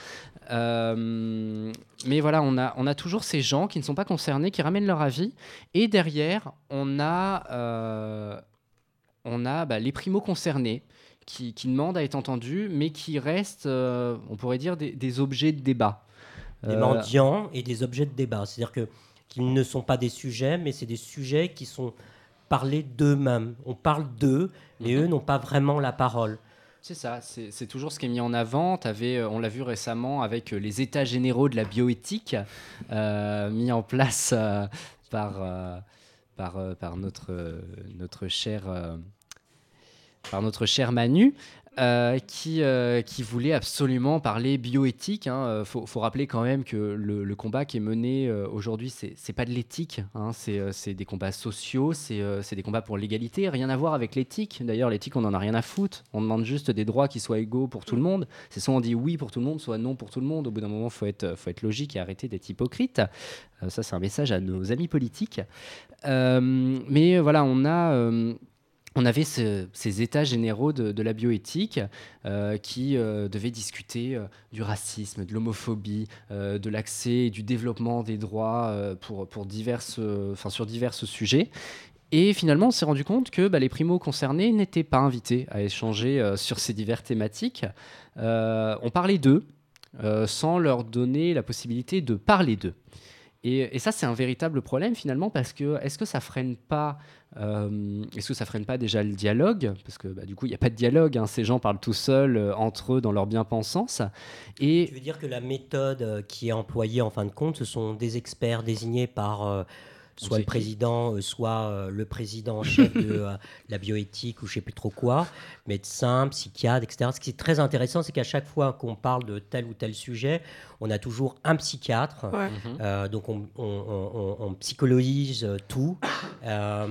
Euh, mais voilà, on a, on a toujours ces gens qui ne sont pas concernés, qui ramènent leur avis. Et derrière, on a, euh, on a bah, les primo-concernés. Qui, qui demandent à être entendus, mais qui restent, euh, on pourrait dire, des, des objets de débat. Des euh... mendiants et des objets de débat. C'est-à-dire que, qu'ils ne sont pas des sujets, mais c'est des sujets qui sont parlés d'eux-mêmes. On parle d'eux, mais mm-hmm. eux n'ont pas vraiment la parole. C'est ça, c'est, c'est toujours ce qui est mis en avant. T'avais, on l'a vu récemment avec les états généraux de la bioéthique, euh, mis en place euh, par, euh, par, euh, par notre, euh, notre cher... Euh, par notre cher Manu, euh, qui, euh, qui voulait absolument parler bioéthique. Il hein. faut, faut rappeler quand même que le, le combat qui est mené euh, aujourd'hui, c'est, c'est pas de l'éthique, hein. c'est, euh, c'est des combats sociaux, c'est, euh, c'est des combats pour l'égalité, rien à voir avec l'éthique. D'ailleurs, l'éthique, on en a rien à foutre. On demande juste des droits qui soient égaux pour tout le monde. C'est soit on dit oui pour tout le monde, soit non pour tout le monde. Au bout d'un moment, il faut être, faut être logique et arrêter d'être hypocrite. Euh, ça, c'est un message à nos amis politiques. Euh, mais voilà, on a... Euh, On avait ce, ces états généraux de, de la bioéthique euh, qui euh, devaient discuter euh, du racisme, de l'homophobie, euh, de l'accès et du développement des droits euh, pour, pour diverses, euh, enfin, sur divers sujets. Et finalement, on s'est rendu compte que bah, les primos concernés n'étaient pas invités à échanger euh, sur ces diverses thématiques. Euh, on parlait d'eux euh, sans leur donner la possibilité de parler d'eux. Et, et ça, c'est un véritable problème finalement, parce que est-ce que ça freine pas, euh, est-ce que ça freine pas déjà le dialogue ? Parce que bah, du coup, il n'y a pas de dialogue. Hein, ces gens parlent tout seuls euh, entre eux dans leur bien-pensance. Et tu veux dire que la méthode euh, qui est employée en fin de compte, ce sont des experts désignés par euh, soit le président, euh, soit euh, le président chef de euh, la bioéthique ou je ne sais plus trop quoi, médecins, psychiatres, et cetera. Ce qui est très intéressant, c'est qu'à chaque fois qu'on parle de tel ou tel sujet, on a toujours un psychiatre. Ouais. Euh, donc on, on, on, on psychologise tout. Euh,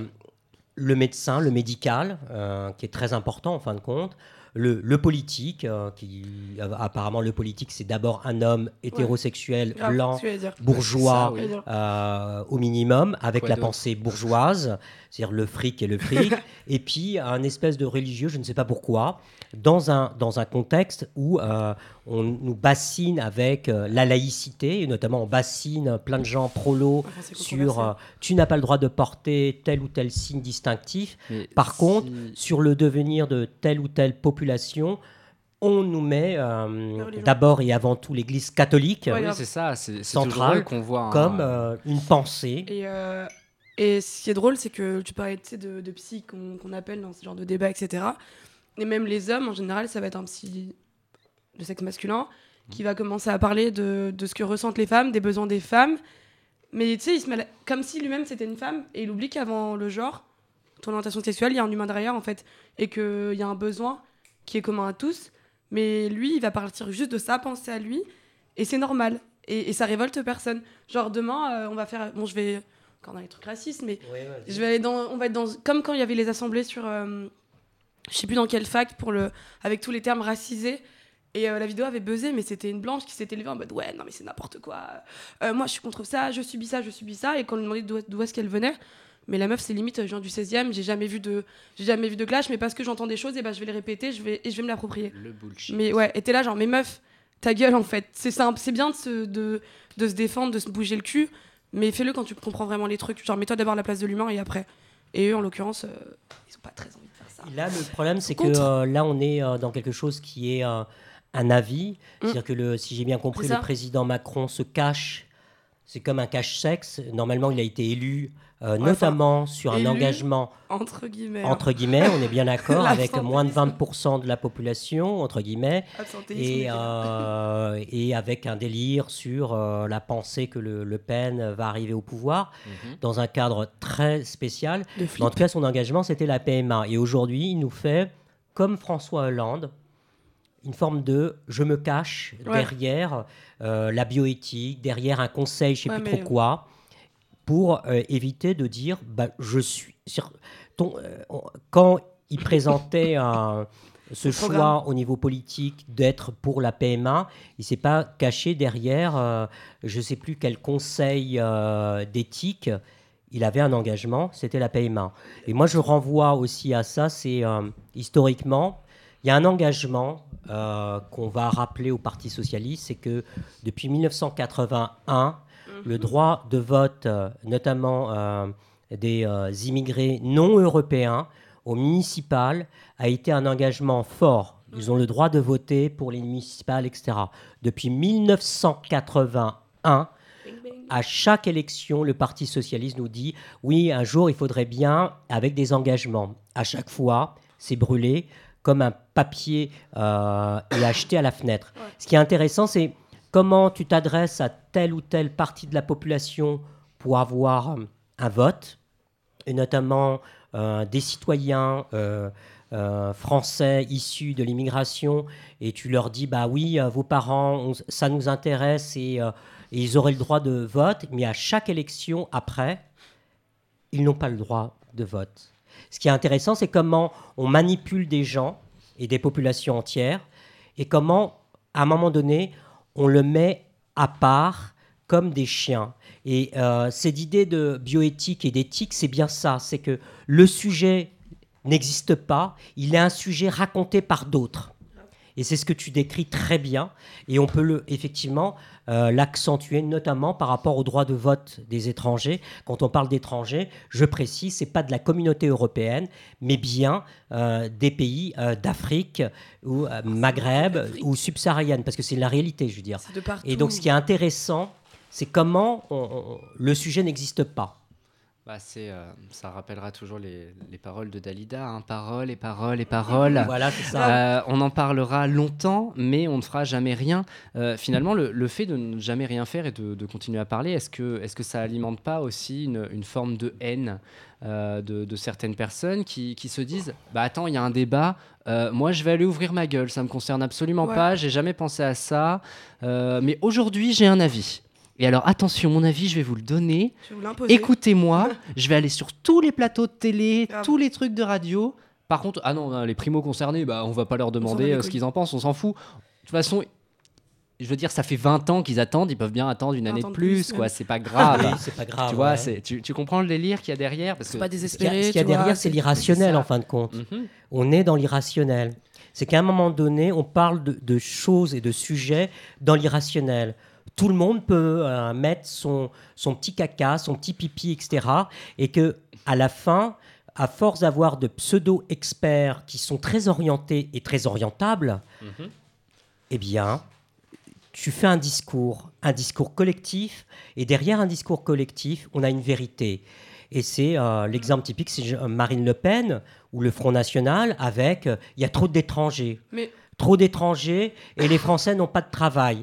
le médecin, le médical, euh, qui est très important en fin de compte. Le, le politique, euh, qui euh, apparemment le politique c'est d'abord un homme hétérosexuel, ouais. blanc, ah, bourgeois ça, oui. euh, au minimum, avec Quoi la d'autre pensée bourgeoise, c'est-à-dire le fric et le fric, et puis un espèce de religieux, je ne sais pas pourquoi, dans un, dans un contexte où euh, on nous bassine avec euh, la laïcité, et notamment on bassine plein de gens prolos enfin, sur euh, tu n'as pas le droit de porter tel ou tel signe distinctif. Mais Par si... contre, sur le devenir de telle ou telle population, on nous met euh, d'abord et avant tout l'Église catholique ouais, oui, c'est ça, c'est, c'est centrale qu'on voit un... comme euh, une pensée. Et, euh, et ce qui est drôle, c'est que tu parlais de, de psy qu'on, qu'on appelle dans ce genre de débat, et cetera. Et même les hommes, en général, ça va être un psy de sexe masculin qui va commencer à parler de, de ce que ressentent les femmes, des besoins des femmes. Mais tu sais, il se met comme si lui-même c'était une femme et il oublie qu'avant le genre, ton orientation sexuelle, il y a un humain derrière en fait. Et qu'il y a un besoin qui est commun à tous. Mais lui, il va partir juste de sa pensée à lui et c'est normal. Et, et ça révolte personne. Genre demain, euh, on va faire. Bon, je vais. Encore dans les trucs racistes, mais. Ouais, je vais aller dans. On va être dans. Comme quand il y avait les assemblées sur. Euh, je sais plus dans quelle fac, pour le, avec tous les termes racisés. Et euh, la vidéo avait buzzé, mais c'était une blanche qui s'était levée en mode ouais, non, mais c'est n'importe quoi. Euh, moi, je suis contre ça, je subis ça, je subis ça. Et quand on lui demandait d'où, d'où est-ce qu'elle venait, mais la meuf, c'est limite, je viens du seizième, j'ai jamais vu de, j'ai jamais vu de clash, mais parce que j'entends des choses, et ben, je vais les répéter je vais, et je vais me l'approprier. Le bullshit. Mais ouais, et t'es là, genre, mais meuf, ta gueule, en fait. C'est simple, c'est bien de se, de, de se défendre, de se bouger le cul, mais fais-le quand tu comprends vraiment les trucs. Genre, mets-toi d'abord à la place de l'humain, et après. Et eux, en l'occurrence, euh, ils ont pas très envie de faire ça. Et là, le problème, c'est que euh, là, on est euh, dans quelque chose qui est. Euh, un avis, mmh. c'est-à-dire que le, si j'ai bien compris, le président Macron se cache c'est comme un cache-sexe. Normalement, il a été élu, euh, Ouais, notamment enfin, sur un élu, engagement, entre guillemets, hein. entre guillemets, on est bien d'accord, avec L'absentéisme. moins de vingt pour cent de la population, entre guillemets, Absentéisme, et, il était là. euh, et avec un délire sur euh, la pensée que le, Le Pen va arriver au pouvoir, Mhm. dans un cadre très spécial. De Mais flip. en tout cas, son engagement, c'était la P M A. Et aujourd'hui, il nous fait, comme François Hollande, une forme de je me cache Ouais. derrière euh, la bioéthique, derrière un conseil, je ne sais Ouais, plus mais- trop quoi, pour euh, éviter de dire bah, je suis. Sur ton, euh, on- quand il présentait un- ce Son choix programme. au niveau politique d'être pour la P M A, il ne s'est pas caché derrière euh, je ne sais plus quel conseil euh, d'éthique. Il avait un engagement, c'était la P M A. Et moi, je renvoie aussi à ça, c'est euh, historiquement, il y a un engagement euh, qu'on va rappeler au Parti socialiste, c'est que depuis mille neuf cent quatre-vingt-un, le droit de vote, euh, notamment euh, des euh, immigrés non européens, au municipal, a été un engagement fort. Ils ont le droit de voter pour les municipales, et cetera. Depuis mille neuf cent quatre-vingt-un, à chaque élection, le Parti socialiste nous dit oui, un jour, il faudrait bien, avec des engagements. À chaque fois, c'est brûlé comme un papier euh, et acheté à la fenêtre. Ouais. Ce qui est intéressant, c'est comment tu t'adresses à telle ou telle partie de la population pour avoir euh, un vote, et notamment euh, des citoyens euh, euh, français issus de l'immigration, et tu leur dis, bah oui, euh, vos parents, on- ça nous intéresse, et, euh, et ils auraient le droit de vote, mais à chaque élection après, ils n'ont pas le droit de vote. Ce qui est intéressant, c'est comment on manipule des gens et des populations entières, et comment, à un moment donné, on le met à part comme des chiens. Et euh, cette idée de bioéthique et d'éthique, c'est bien ça, c'est que le sujet n'existe pas, il est un sujet raconté par d'autres. Et c'est ce que tu décris très bien, et on peut le, effectivement euh, l'accentuer, notamment par rapport au droit de vote des étrangers. Quand on parle d'étrangers, je précise, c'est pas de la communauté européenne, mais bien euh, des pays euh, d'Afrique ou euh, Maghreb ou subsaharienne, parce que c'est la réalité, je veux dire. C'est de partout. Et donc, ce qui est intéressant, c'est comment on- on- le sujet n'existe pas. Bah, c'est, euh, ça rappellera toujours les, les paroles de Dalida, hein. Paroles et paroles et paroles. Voilà, c'est ça. Euh, on en parlera longtemps, mais on ne fera jamais rien. Euh, finalement, le, le fait de ne jamais rien faire et de, de continuer à parler, est-ce que, est-ce que ça alimente pas aussi une, une forme de haine euh, de, de certaines personnes qui, qui se disent bah attends, il y a un débat, euh, moi je vais aller ouvrir ma gueule, ça me concerne absolument Ouais. pas, j'ai jamais pensé à ça, euh, mais aujourd'hui j'ai un avis. Et alors, attention, mon avis, je vais vous le donner. Je vais vous l'imposer. Écoutez-moi, je vais aller sur tous les plateaux de télé, Grave. tous les trucs de radio. Par contre, ah non, les primo concernés, bah, on va pas leur s'en bat demander les euh, ce couilles. qu'ils en pensent, on s'en fout. De toute façon, je veux dire, ça fait vingt ans qu'ils attendent, ils peuvent bien attendre une vingt année ans de de plus, plus, quoi. même. C'est pas grave. Oui, c'est pas grave, Tu vois, ouais. c'est, tu, tu comprends le délire qu'il y a derrière parce Faut que pas Ce qu'il y a, désespérer. ce qu'il y a tu vois, derrière, c'est l'irrationnel, ça. en fin de compte. Mhm. On est dans l'irrationnel. C'est qu'à un moment donné, on parle de, de choses et de sujets dans l'irrationnel. Tout le monde peut euh, mettre son, son petit caca, son petit pipi, et cetera. Et que à la fin, à force d'avoir de pseudo-experts qui sont très orientés et très orientables, Mhm. eh bien, tu fais un discours, un discours collectif, et derrière un discours collectif, on a une vérité. Et c'est euh, l'exemple typique, c'est euh, Marine Le Pen ou le Front National avec euh, il y a trop d'étrangers, Mais trop d'étrangers, et les Français n'ont pas de travail.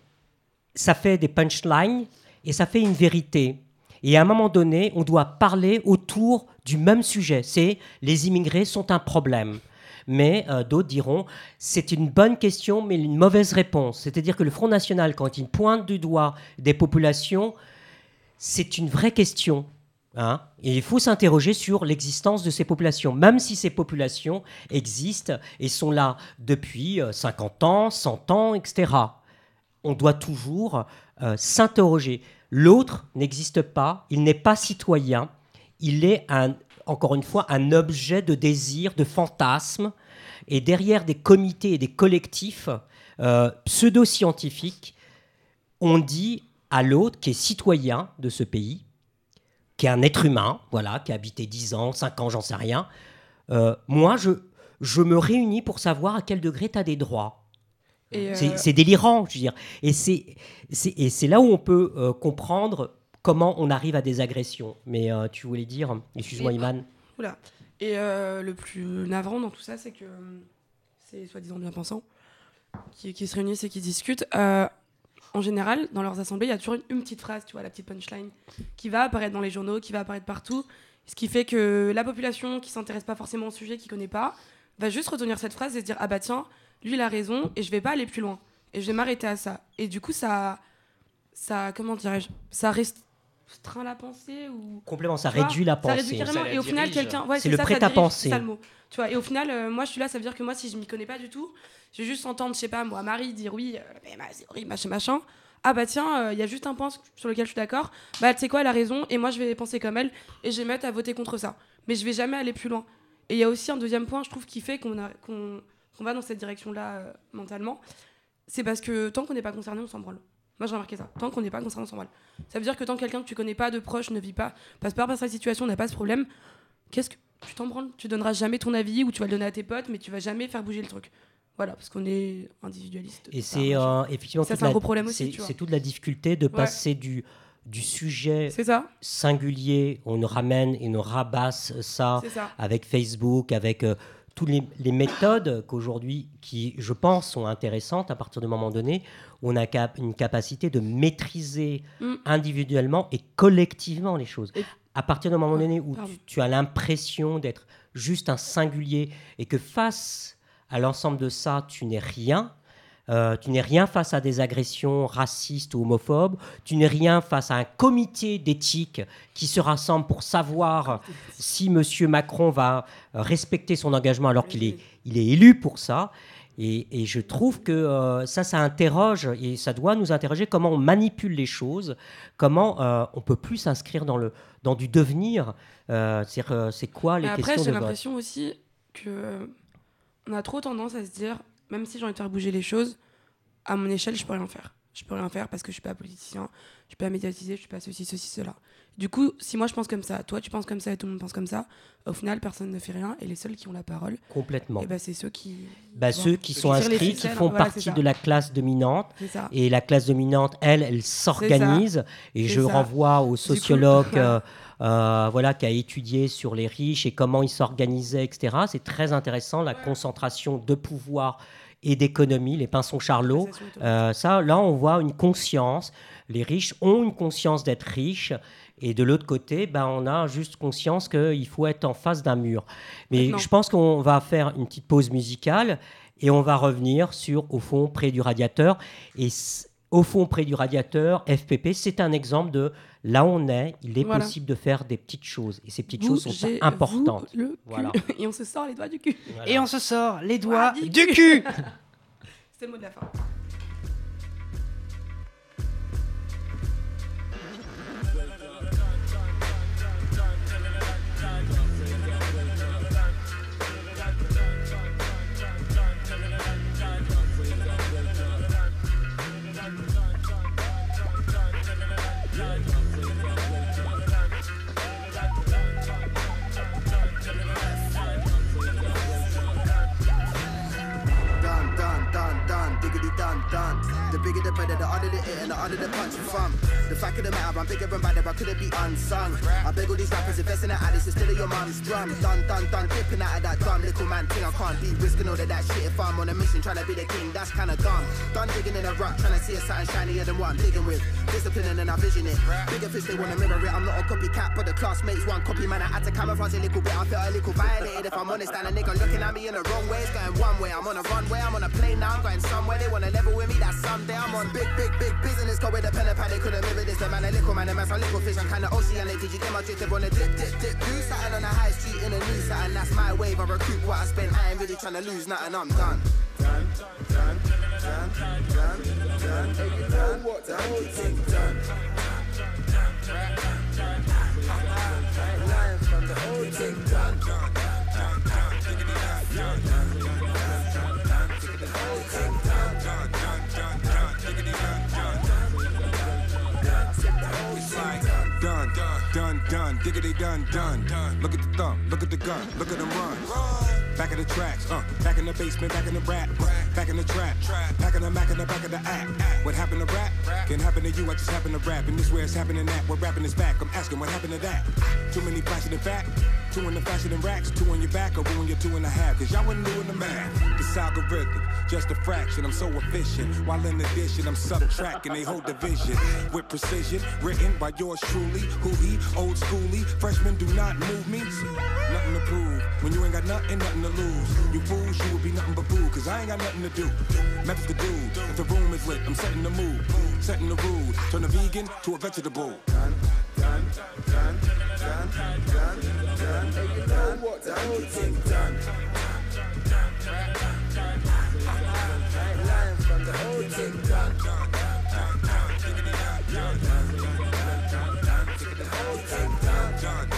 Ça fait des punchlines et ça fait une vérité. Et à un moment donné, on doit parler autour du même sujet. C'est les immigrés sont un problème. Mais euh, d'autres diront c'est une bonne question, mais une mauvaise réponse. C'est-à-dire que le Front National, quand il pointe du doigt des populations, c'est une vraie question. Hein, et il faut s'interroger sur l'existence de ces populations, même si ces populations existent et sont là depuis euh, cinquante ans, cent ans, et cetera. On doit toujours euh, s'interroger. L'autre n'existe pas, il n'est pas citoyen, il est, un, encore une fois, un objet de désir, de fantasme. Et derrière des comités et des collectifs euh, pseudo-scientifiques, on dit à l'autre, qui est citoyen de ce pays, qui est un être humain, voilà, qui a habité dix ans, cinq ans, j'en sais rien, euh, moi, je, je me réunis pour savoir à quel degré tu as des droits. Et c'est, euh... c'est délirant, je veux dire. Et c'est, c'est, et c'est là où on peut euh, comprendre comment on arrive à des agressions. Mais euh, tu voulais dire, excuse-moi, et, Iman. Oula. Et euh, le plus navrant dans tout ça, c'est que c'est soi-disant bien pensants qui, qui se réunissent et qui discutent. Euh, en général, dans leurs assemblées, il y a toujours une, une petite phrase, tu vois, la petite punchline, qui va apparaître dans les journaux, qui va apparaître partout. Ce qui fait que la population qui s'intéresse pas forcément au sujet, qui connaît pas, va juste retenir cette phrase et se dire ah bah tiens, lui il a raison et je vais pas aller plus loin et je vais m'arrêter à ça. Et du coup ça, ça comment dirais-je, ça restreint la pensée ou complètement, ça vois, réduit la ça pensée. réduit carrément. Ça et au dirige. final quelqu'un, ouais, c'est, c'est le ça, prêt ça à dirige, penser. c'est ça le mot. Tu vois. Et au final, euh, moi je suis là, ça veut dire que moi si je m'y connais pas du tout, je vais juste entendre, je sais pas moi, Marie dire oui, euh, mais bah, c'est horrible, machin machin. Ah bah tiens, il euh, y a juste un point sur lequel je suis d'accord. Bah tu sais quoi, elle a raison et moi je vais penser comme elle et je vais mettre à voter contre ça. Mais je vais jamais aller plus loin. Et il y a aussi un deuxième point, je trouve, qui fait qu'on, a, qu'on, qu'on va dans cette direction-là euh, mentalement. C'est parce que tant qu'on n'est pas concerné, on s'en branle. Moi, j'ai remarqué ça. Tant qu'on n'est pas concerné, on s'en branle. Ça veut dire que tant que quelqu'un que tu connais pas de proche ne vit pas, passe pas par cette situation, n'a pas ce problème, qu'est-ce que tu t'en branles ? Tu donneras jamais ton avis ou tu vas le donner à tes potes, mais tu vas jamais faire bouger le truc. Voilà, parce qu'on est individualiste. Et c'est euh, effectivement ça, toute c'est un la, gros problème aussi. c'est, tu vois. c'est toute la difficulté de Ouais. passer du du sujet c'est ça. singulier, on nous ramène et nous rabasse ça, C'est ça. avec Facebook, avec euh, toutes les, les méthodes qu'aujourd'hui, qui je pense sont intéressantes à partir du moment donné où on a cap- une capacité de maîtriser Mm. individuellement et collectivement les choses. Et- À partir du moment Ouais, donné où pardon. tu, tu as l'impression d'être juste un singulier et que face à l'ensemble de ça, tu n'es rien. Euh, tu n'es rien face à des agressions racistes ou homophobes. Tu n'es rien face à un comité d'éthique qui se rassemble pour savoir si M. Macron va euh, respecter son engagement alors qu'il est, il est élu pour ça. Et, et je trouve que euh, ça, ça interroge et ça doit nous interroger comment on manipule les choses, comment euh, on ne peut plus s'inscrire dans, le, dans du devenir. Euh, c'est, euh, c'est quoi les Mais après, questions j'ai de vote ? l'impression aussi qu'on a trop tendance à se dire, même si j'ai envie de faire bouger les choses, à mon échelle, je peux rien faire. Je peux rien faire parce que je suis pas politicien, je suis pas médiatisé, je suis pas ceci, ceci, cela. Du coup, si moi je pense comme ça, toi tu penses comme ça et tout le monde pense comme ça, au final personne ne fait rien et les seuls qui ont la parole, Complètement. et bah, c'est ceux qui, Bah, tu ceux vois, qui ceux sont tirent les inscrits, qui ficelles, font voilà, partie c'est ça. de la classe dominante. C'est ça. Et la classe dominante, elle, elle s'organise. Et C'est je ça. renvoie au coup, sociologue voilà. euh, euh, voilà, qui a étudié sur les riches et comment ils s'organisaient, et cetera. C'est très intéressant, la concentration de pouvoir et d'économie, les pinsons Charlot. Euh, ça, là, on voit une conscience. Les riches ont une conscience d'être riches. Et de l'autre côté, ben, on a juste conscience qu'il faut être en face d'un mur. Mais Maintenant. je pense qu'on va faire une petite pause musicale et on va revenir sur Au fond, près du radiateur. Et c- Au fond, près du radiateur, F P P, c'est un exemple de là où on est, il est Voilà. possible de faire des petites choses. Et ces petites Vous, choses sont j'ai importantes. vous le cul. Voilà. Et on se sort les doigts du cul. Voilà. Et on se sort les doigts Ah, du cul. C'était le mot de la fin. Done, done, done, done, diggity done, done. The bigger the better, the harder the hit and the harder the punch you from. The fact of the matter, I'm bigger and badder, I couldn't be unsung. I beg all these rappers, invest in the addicts instead of your mum's drum. Done, done, done, dipping out of that dumb little man thing. I can't be risking all of that shit if I'm on a mission trying to be the king. That's kinda dumb. Done digging in a rut, trying to see a something shinier than what I'm digging with. Discipline and I vision it. Bigger fish, they wanna mirror it. I'm not a copycat, but the classmates one copy, man. I had to camouflage a little bit. I felt a little violated if I'm honest. And a nigga looking at me in the wrong way. It's going one way. I'm on a runway, I'm on a plane now. I'm going somewhere. They wanna level with me. That someday I'm on big, big, big business. Go with a pen and pad. They couldn't mirror this. The man a little man, the man's a little fish. I'm kinda oceanic. Did you get my drift? They wanna dip, dip, dip. Do something on the high street in a new something. That's my wave. I recoup what I spent. I ain't really trying to lose nothing. I'm done. Done, done, done, done, done, done. Hey, you know what the whole thing done. I ain't lying from the whole thing done. Done, done, done, diggity done, done. Look at the thumb, look at the gun, look at them run. back of the tracks, uh, back in the basement, back in the rap, uh, back in the trap, back in the Mac in the back of the act. What happened to rap? Can happen to you, I just happen to rap. And this where it's happening at, what rapping is back. I'm asking what happened to that? Too many flashing in fact, two in the fashion and racks, two on your back, or ruin your two and a half. Cause y'all wasn't doing the math. This algorithm, just a fraction, I'm so efficient. While in addition, I'm subtracting a whole division. With precision, written by yours truly. Who he, old schooly, freshmen do not move me. Nothing to prove, when you ain't got nothing, nothing to lose. You fools, you will be nothing but fool, cause I ain't got nothing to do. Methods to do, if the room is lit, I'm setting the mood. Setting the rules, turn a vegan to a vegetable. Done, done, done, done, done, done, done. Hey, you know what? The whole thing done. Lying from the whole thing done. The whole thing done.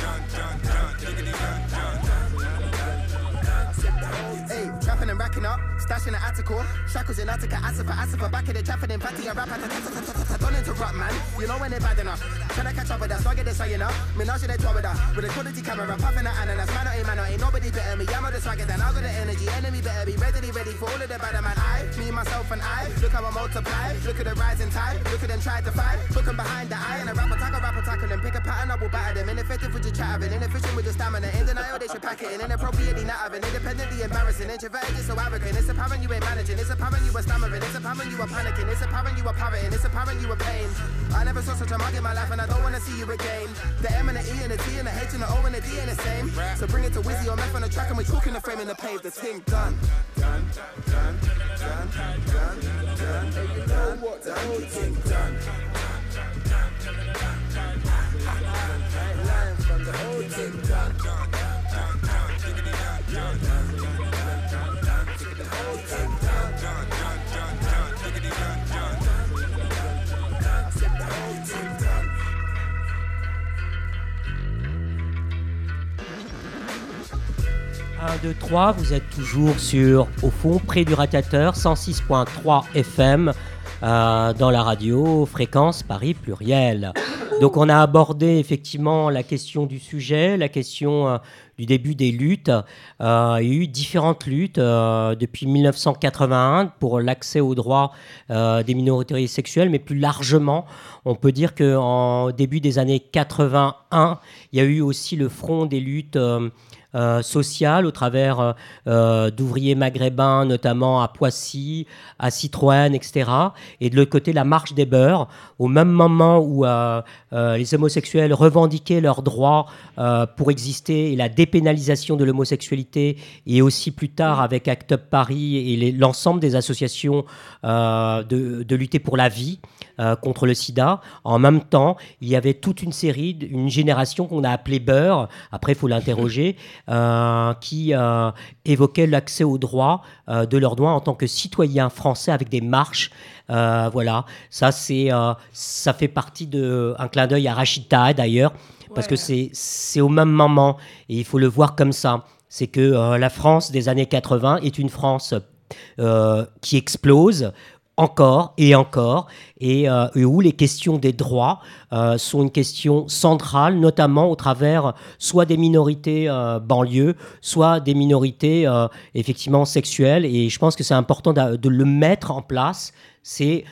Hey, trapping and racking up, stashing at Attica, shackles in Attica, Asifa, Asifa, back in the trapping in Vati, a rap, don't interrupt, man. You know when they're bad enough. Tryna catch up with us, don't get this saying up. Menage they twelve with us, with a quality camera, puffing at ananas. Man, ain't man, ain't nobody better me. I'm on the swagger, then I got the energy. Enemy better be ready, ready for all of the bad man. I, me, myself, and I. Look how I multiply. Look at the rising tide. Look at them try to fight. Look them behind the eye. And a rap attack, a rap attack, and then pick a pattern, I will batter them. Ineffective with your chattering, inefficient with your stamina. In denial, they should pack it in. Inappropriately not having, independently embarrassing. Introverted, just so arrogant. It's apparent you ain't managing. It's apparent you were stammering. It's apparent you were panicking. It's apparent you were parroting. It's apparent you were pain. I never saw such a mug in my life, and I don't wanna see you again. The M and the E and the T and the H and the O and the D ain't the same. So bring it to Wizzy or Meth on the track, and we're talking the frame in the pave. The thing done. Done, done, done, done, done. Hey, you know what? The whole thing done. Lying from the whole thing done. The whole thing done. un, deux, trois, vous êtes toujours sur, au fond, près du radiateur, cent six point trois F M, euh, dans la radio, fréquence Paris pluriel. Donc on a abordé effectivement la question du sujet, la question euh, du début des luttes. Euh, il y a eu différentes luttes euh, depuis dix-neuf cent quatre-vingt-un pour l'accès aux droits euh, des minorités sexuelles, mais plus largement, on peut dire qu'en début des années quatre-vingt-un, il y a eu aussi le front des luttes euh, Euh, sociale au travers euh, d'ouvriers maghrébins, notamment à Poissy, à Citroën, et cetera. Et de l'autre côté, la marche des beurs, au même moment où euh, euh, les homosexuels revendiquaient leurs droits euh, pour exister et la dépénalisation de l'homosexualité, et aussi plus tard avec Act Up Paris et les, l'ensemble des associations euh, de, de lutter pour la vie euh, contre le sida. En même temps, il y avait toute une série, une génération qu'on a appelée beurs, après il faut l'interroger, Euh, qui euh, évoquait l'accès aux droits, euh, de leurs droits en tant que citoyens français avec des marches. Euh, voilà, ça, c'est, euh, ça fait partie d'un clin d'œil à Rachida d'ailleurs, ouais, parce que c'est, c'est au même moment, et il faut le voir comme ça. C'est que euh, la France des années quatre-vingts est une France euh, qui explose, encore et encore, et, euh, et où les questions des droits euh, sont une question centrale, notamment au travers soit des minorités euh, banlieues, soit des minorités euh, effectivement sexuelles. Et je pense que c'est important de, de le mettre en place. C'est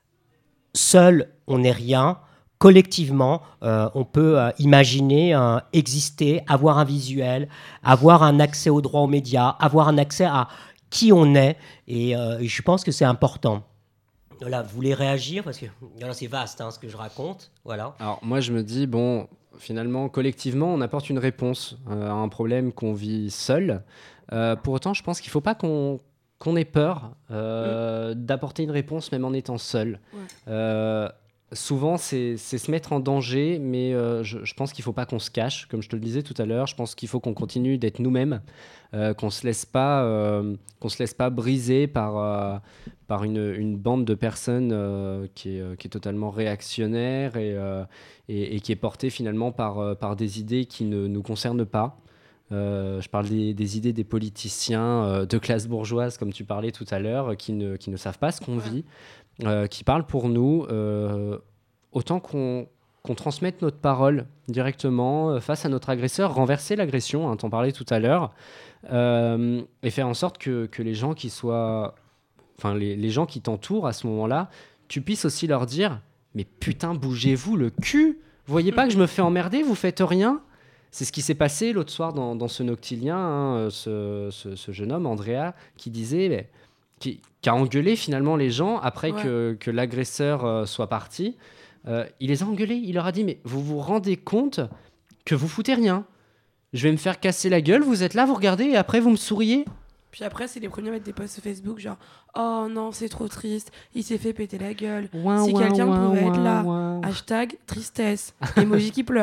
seul, on n'est rien. Collectivement, euh, on peut euh, imaginer euh, exister, avoir un visuel, avoir un accès aux droits aux médias, avoir un accès à qui on est. Et euh, je pense que c'est important. Voilà, vous voulez réagir parce que alors, c'est vaste hein, ce que je raconte. Voilà. Alors moi je me dis bon, finalement collectivement on apporte une réponse euh, à un problème qu'on vit seul. Euh, pour autant je pense qu'il ne faut pas qu'on qu'on ait peur euh, mmh. d'apporter une réponse même en étant seul. Ouais. Euh, souvent c'est, c'est se mettre en danger, mais euh, je, je pense qu'il ne faut pas qu'on se cache, comme je te le disais tout à l'heure. Je pense qu'il faut qu'on continue d'être nous-mêmes, euh, qu'on ne se laisse pas, euh, qu'on se laisse pas briser par, euh, par une, une bande de personnes euh, qui, est, qui est totalement réactionnaire et, euh, et, et qui est portée finalement par, par des idées qui ne nous concernent pas. Euh, je parle des, des idées des politiciens euh, de classe bourgeoise, comme tu parlais tout à l'heure, qui ne, qui ne savent pas ce qu'on vit, euh, qui parlent pour nous. Euh, autant qu'on, qu'on transmette notre parole directement euh, face à notre agresseur, renverser l'agression, hein, t'en parlais tout à l'heure. euh, et faire en sorte que, que les gens qui soient, enfin les, les gens qui t'entourent à ce moment-là, tu puisses aussi leur dire, mais putain, bougez-vous le cul, vous voyez pas que je me fais emmerder, vous faites rien. C'est ce qui s'est passé l'autre soir dans, dans ce noctilien, hein, ce, ce, ce jeune homme, Andrea, qui disait, mais, qui, qui a engueulé finalement les gens après ouais. que, que l'agresseur euh, soit parti. Euh, il les a engueulés, il leur a dit, mais vous vous rendez compte que vous foutez rien. Je vais me faire casser la gueule, vous êtes là, vous regardez, et après vous me souriez. Puis après, c'est les premiers à mettre des posts sur Facebook, genre « Oh non, c'est trop triste, il s'est fait péter la gueule. Ouin, si ouin, quelqu'un ouin, pouvait ouin, être là, ouin. Hashtag tristesse, emoji qui pleure. »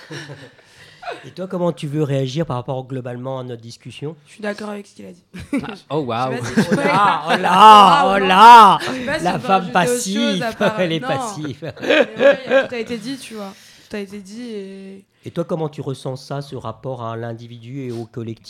Et toi, comment tu veux réagir par rapport globalement à notre discussion ? Je suis d'accord avec ce qu'il a dit. Ah, oh waouh! Oh là, oh là, oh là, la femme passive, part... elle est non. passive. Ouais, tout a été dit, tu vois. Tout a été dit et... Et toi, comment tu ressens ça, ce rapport à l'individu et au collectif ?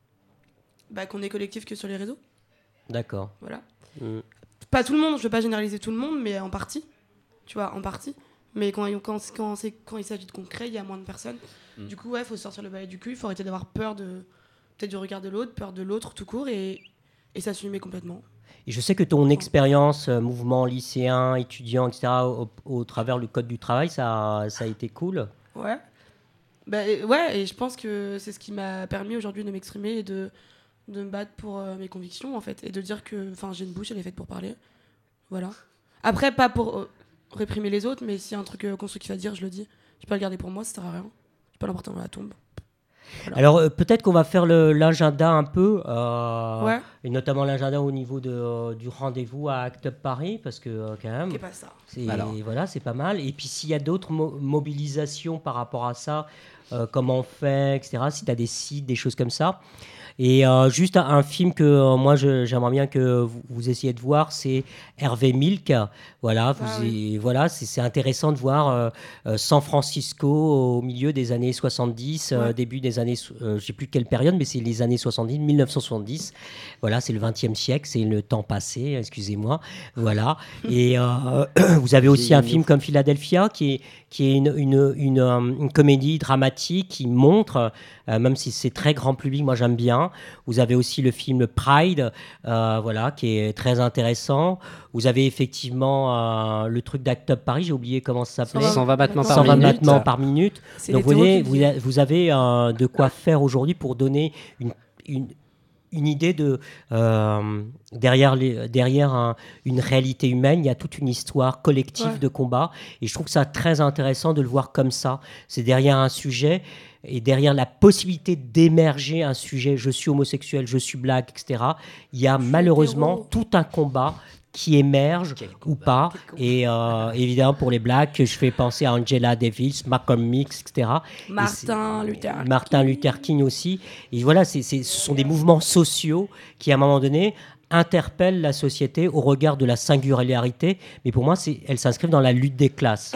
Bah, qu'on est collectif que sur les réseaux. D'accord. Voilà. Mm. Pas tout le monde, je veux pas généraliser tout le monde, mais en partie. Tu vois, en partie. Mais quand, quand, quand, c'est, quand il s'agit de concret, il y a moins de personnes. Mm. Du coup, ouais, il faut sortir le balai du cul, il faut arrêter d'avoir peur de, peut-être du regard de l'autre, peur de l'autre tout court et, et s'assumer complètement. Et je sais que ton expérience, euh, mouvement lycéen, étudiant, et cetera, au, au travers du code du travail, ça, ça a été cool. Ouais. Bah, et, ouais, et je pense que c'est ce qui m'a permis aujourd'hui de m'exprimer et de, de me battre pour euh, mes convictions, en fait. Et de dire que j'ai une bouche, elle est faite pour parler. Voilà. Après, pas pour euh, réprimer les autres, mais s'il y a un truc euh, constructif à dire, je le dis. Je peux pas le garder pour moi, ça sert à rien. Je peux pas l'emporter dans la tombe. Voilà. Alors euh, peut-être qu'on va faire le, l'agenda un peu, euh, ouais. et notamment l'agenda au niveau de, euh, du rendez-vous à Act Up Paris, parce que euh, quand même, c'est pas ça. C'est, voilà, c'est pas mal. Et puis s'il y a d'autres mo- mobilisations par rapport à ça, euh, comment on fait, et cetera. Si tu as des sites, des choses comme ça. Et euh, juste un, un film que euh, moi je, j'aimerais bien que vous, vous essayiez de voir, c'est Hervé Milk. Voilà, vous ah, oui. y, voilà c'est, c'est intéressant de voir euh, euh, San Francisco au milieu des années soixante-dix, ouais. euh, début des années, euh, je ne sais plus quelle période, mais c'est les années soixante-dix, dix-neuf cent soixante-dix. Voilà, c'est le vingtième siècle, c'est le temps passé, excusez-moi. Voilà. Et euh, vous avez aussi un film comme Philadelphia qui est, qui est une, une, une, une, une comédie dramatique qui montre, euh, même si c'est très grand public, moi j'aime bien. Vous avez aussi le film Pride, euh, voilà, qui est très intéressant. Vous avez effectivement euh, le truc d'Act Up Paris, j'ai oublié comment ça s'appelait. cent vingt battements par cent vingt minute. battements par minute. C'est Donc vous avez, vous, a, vous avez euh, de quoi faire aujourd'hui pour donner une, une, une idée de euh, derrière, les, derrière un, une réalité humaine, il y a toute une histoire collective ouais. de combat. Et je trouve ça très intéressant de le voir comme ça. C'est derrière un sujet. Et derrière la possibilité d'émerger un sujet, je suis homosexuel, je suis black, et cetera, il y a malheureusement tout un combat qui émerge ou pas. Et euh, évidemment, pour les blacks, je fais penser à Angela Davis, Malcolm X, et cetera. Martin Luther King. Martin Luther King aussi. Et voilà, c'est, c'est, ce sont des mouvements sociaux qui, à un moment donné, interpellent la société au regard de la singularité. Mais pour moi, c'est, elles s'inscrivent dans la lutte des classes.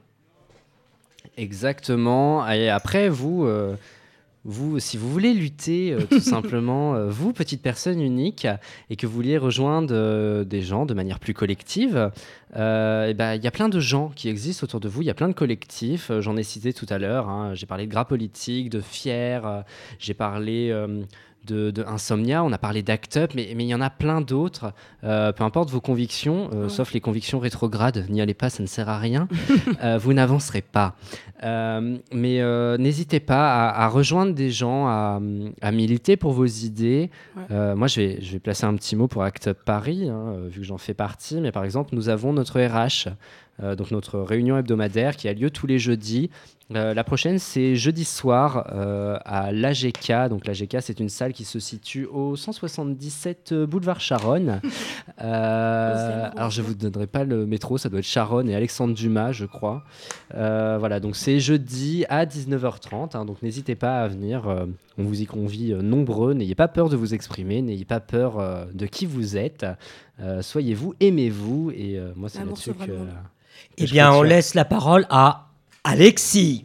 Exactement. Et après, vous, euh, vous, si vous voulez lutter, euh, tout simplement, euh, vous, petite personne unique, et que vous vouliez rejoindre euh, des gens de manière plus collective, euh, et ben, y a plein de gens qui existent autour de vous. Il y a plein de collectifs. Euh, j'en ai cité tout à l'heure. Hein. J'ai parlé de Gras Politique, de Fier. Euh, j'ai parlé... Euh, De, de Insomnia, on a parlé d'Act Up, mais il y en a plein d'autres. Euh, peu importe vos convictions, euh, ouais. sauf les convictions rétrogrades, n'y allez pas, ça ne sert à rien. euh, vous n'avancerez pas. Euh, mais euh, n'hésitez pas à, à rejoindre des gens, à, à militer pour vos idées. Ouais. Euh, moi, je vais, je vais placer un petit mot pour Act Up Paris, hein, vu que j'en fais partie. Mais par exemple, nous avons notre R H, euh, donc notre réunion hebdomadaire qui a lieu tous les jeudis. Euh, la prochaine, c'est jeudi soir euh, à l'A G K. Donc l'A G K, c'est une salle qui se situe au cent soixante-dix-sept boulevard Charonne. Euh, alors, je ne vous donnerai pas le métro, ça doit être Charonne et Alexandre Dumas, je crois. Euh, voilà, donc c'est jeudi à dix-neuf heures trente. Hein, donc n'hésitez pas à venir. Euh, on vous y convie euh, nombreux. N'ayez pas peur de vous exprimer. N'ayez pas peur euh, de qui vous êtes. Euh, soyez-vous, aimez-vous. Et euh, moi, c'est L'amour là-dessus que... Euh, eh bien, on laisse la parole à Alexis.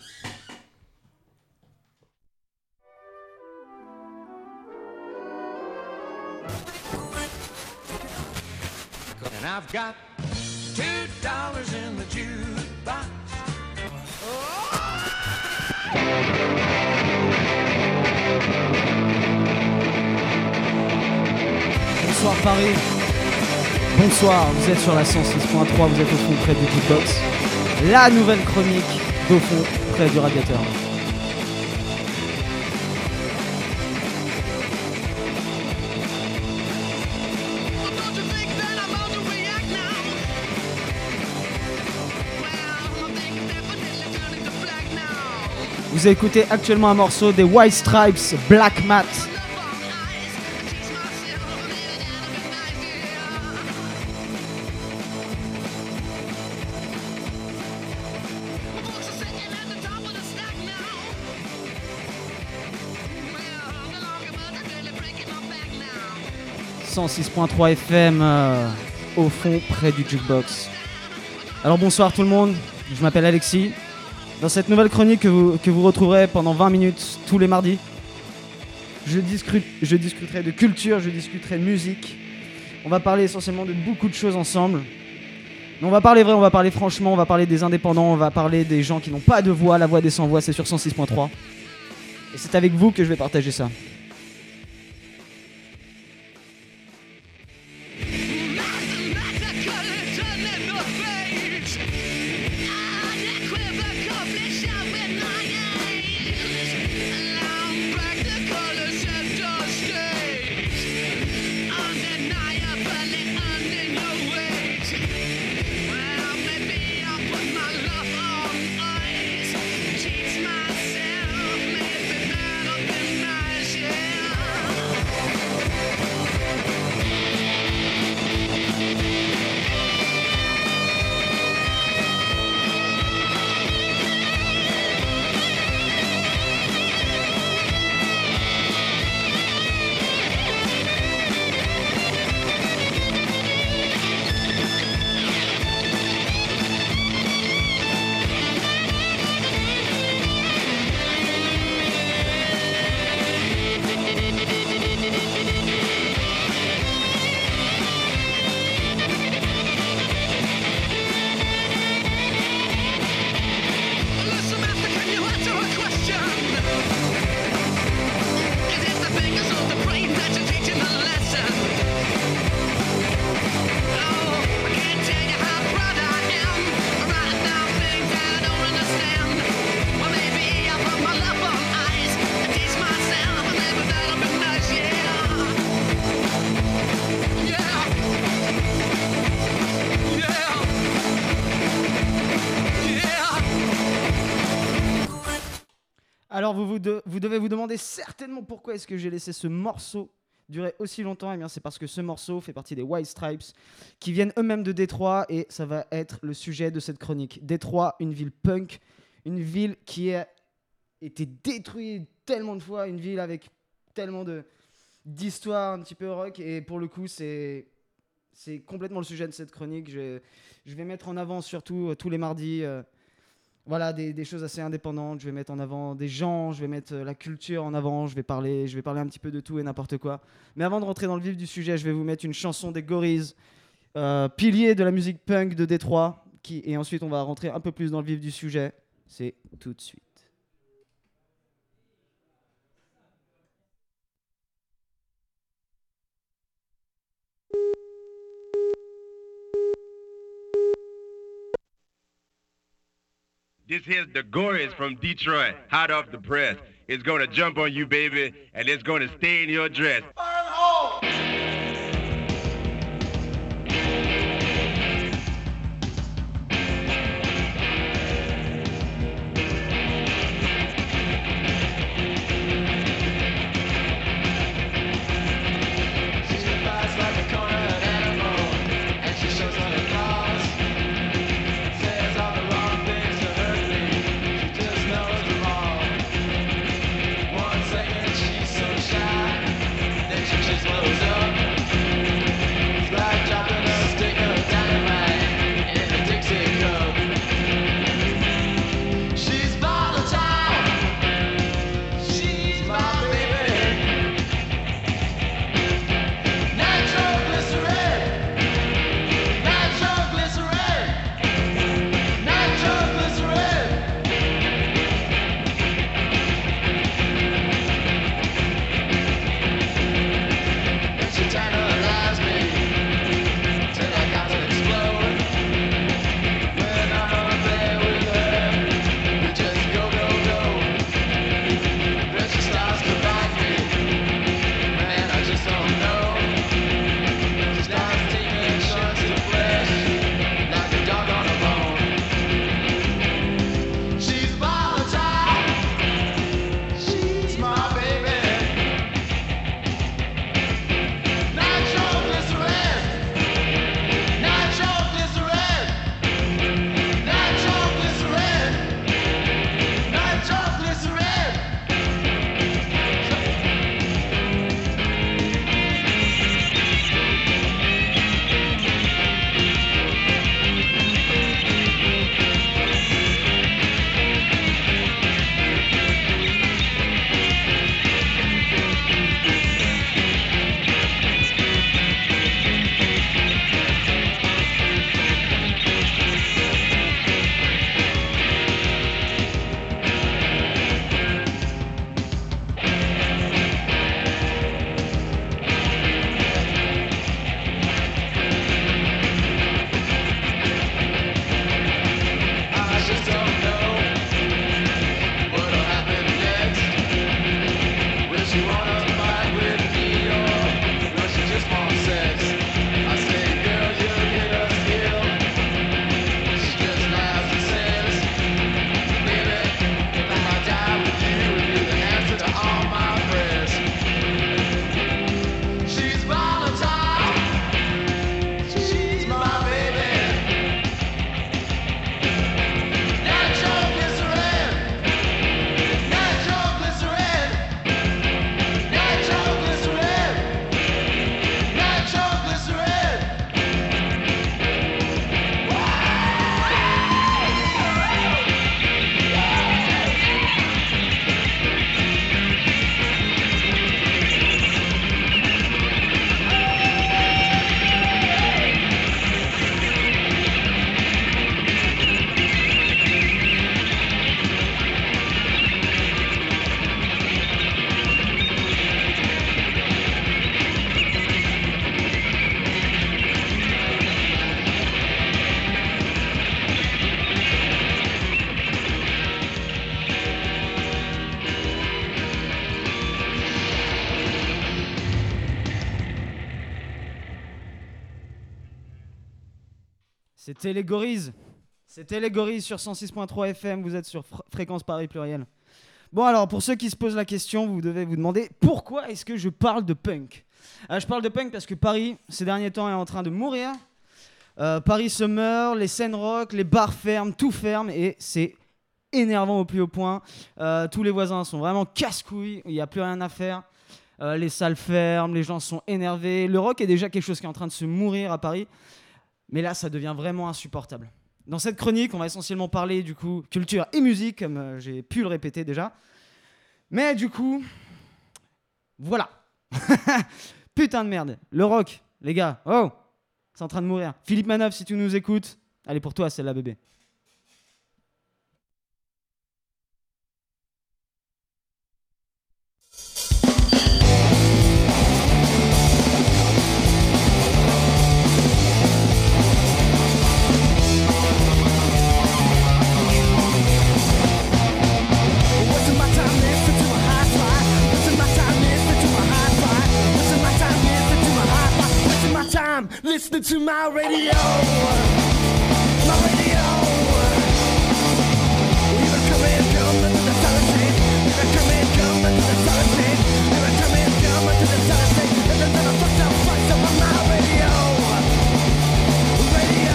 And I've got two dollars in the jukebox. Oh! Bonsoir Paris. Bonsoir, vous êtes sur la cent six point trois, vous êtes au fond près du Jukebox. La nouvelle chronique d'au fond près du radiateur. Vous écoutez actuellement un morceau des White Stripes, Black Mat. cent six point trois F M euh, au fond près du Jukebox. Alors bonsoir tout le monde, je m'appelle Alexis. Dans cette nouvelle chronique que vous, que vous retrouverez pendant vingt minutes tous les mardis, je, discute, je discuterai de culture, je discuterai de musique. On va parler essentiellement de beaucoup de choses ensemble. Mais on va parler vrai, on va parler franchement, on va parler des indépendants, on va parler des gens qui n'ont pas de voix, la voix des sans voix, c'est sur cent six point trois. Et c'est avec vous que je vais partager ça. Alors vous, vous, de, vous devez vous demander certainement pourquoi est-ce que j'ai laissé ce morceau durer aussi longtemps. Eh bien c'est parce que ce morceau fait partie des White Stripes qui viennent eux-mêmes de Détroit et ça va être le sujet de cette chronique. Détroit, une ville punk, une ville qui a été détruite tellement de fois, une ville avec tellement de, d'histoire un petit peu rock et pour le coup c'est, c'est complètement le sujet de cette chronique. Je, je vais mettre en avant surtout euh, tous les mardis euh, Voilà, des, des choses assez indépendantes. Je vais mettre en avant des gens, je vais mettre la culture en avant, je vais parler, je vais parler un petit peu de tout et n'importe quoi. Mais avant de rentrer dans le vif du sujet, je vais vous mettre une chanson des Gorillaz, euh, pilier de la musique punk de Détroit, qui, et ensuite on va rentrer un peu plus dans le vif du sujet. C'est tout de suite. This here's the Gorillaz from Detroit, hot off the press. It's gonna jump on you, baby, and it's gonna stay in your dress. She slows up. C'était les Gorilles. C'était les Gorilles sur cent six point trois F M. Vous êtes sur Fr- Fréquence Paris Pluriel. Bon alors, pour ceux qui se posent la question, vous devez vous demander pourquoi est-ce que je parle de punk. euh, Je parle de punk parce que Paris, ces derniers temps, est en train de mourir. Euh, Paris se meurt, les scènes rock, les bars ferment, tout ferme et c'est énervant au plus haut point. Euh, tous les voisins sont vraiment casse-couilles, il n'y a plus rien à faire. Euh, les salles ferment, les gens sont énervés. Le rock est déjà quelque chose qui est en train de se mourir à Paris. Mais là, ça devient vraiment insupportable. Dans cette chronique, on va essentiellement parler du coup culture et musique, comme euh, j'ai pu le répéter déjà. Mais du coup, voilà. Putain de merde. Le rock, les gars, oh, c'est en train de mourir. Philippe Manœuvre, si tu nous écoutes, allez pour toi, celle-là, bébé. Listening to my radio, my radio. You better come and come into the solitude. You better come and come into the solitude. You better come and come into the solitude. And then I fucked up, fucked up on my radio, radio.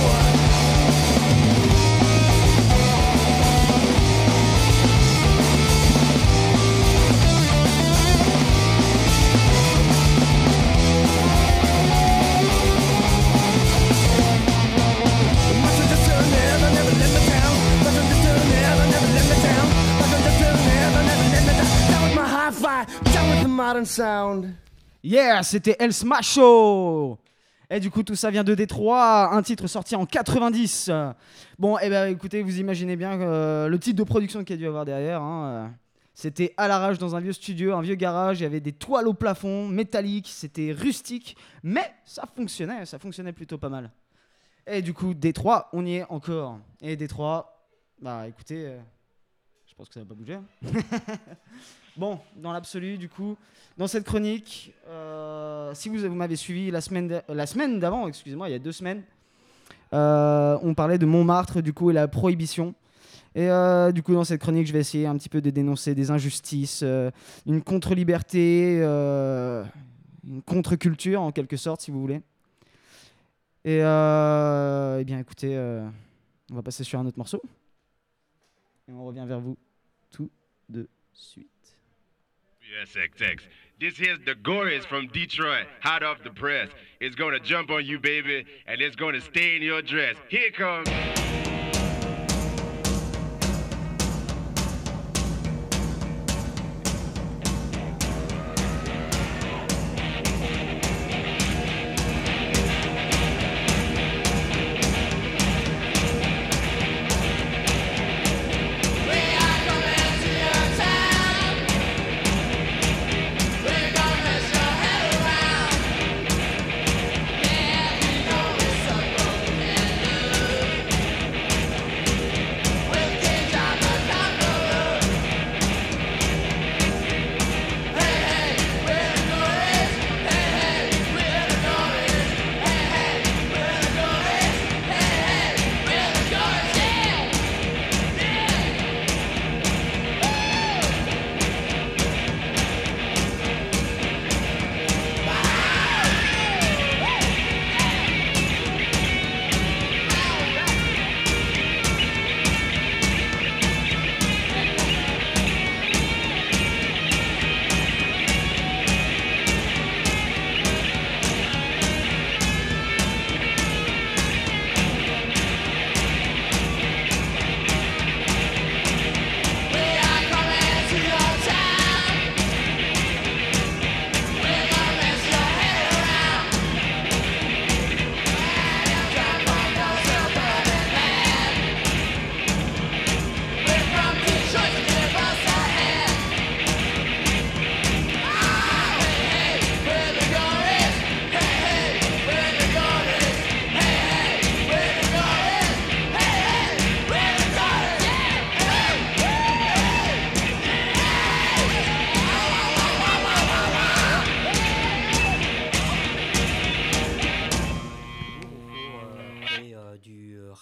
Modern sound. Yeah, c'était El Smasho. Et du coup, tout ça vient de Détroit, un titre sorti en quatre-vingt-dix. Bon, et eh ben écoutez, vous imaginez bien euh, le type de production qu'il y a dû avoir derrière. Hein. C'était à l'arrache dans un vieux studio, un vieux garage. Il y avait des toiles au plafond, métalliques. C'était rustique, mais ça fonctionnait, ça fonctionnait plutôt pas mal. Et du coup, Détroit, on y est encore. Et Détroit, bah écoutez, euh, je pense que ça va pas bouger. Bon, dans l'absolu, du coup, dans cette chronique, euh, si vous, vous m'avez suivi la semaine, de, la semaine d'avant, excusez-moi, il y a deux semaines, euh, on parlait de Montmartre, du coup, et la prohibition. Et euh, du coup, dans cette chronique, je vais essayer un petit peu de dénoncer des injustices, euh, une contre-liberté, euh, une contre-culture, en quelque sorte, si vous voulez. Et euh, eh bien, écoutez, euh, on va passer sur un autre morceau. Et on revient vers vous tout de suite. S X X. This here's the Gories from Detroit, hot off the press. It's gonna jump on you, baby, and it's gonna stain your dress. Here it comes.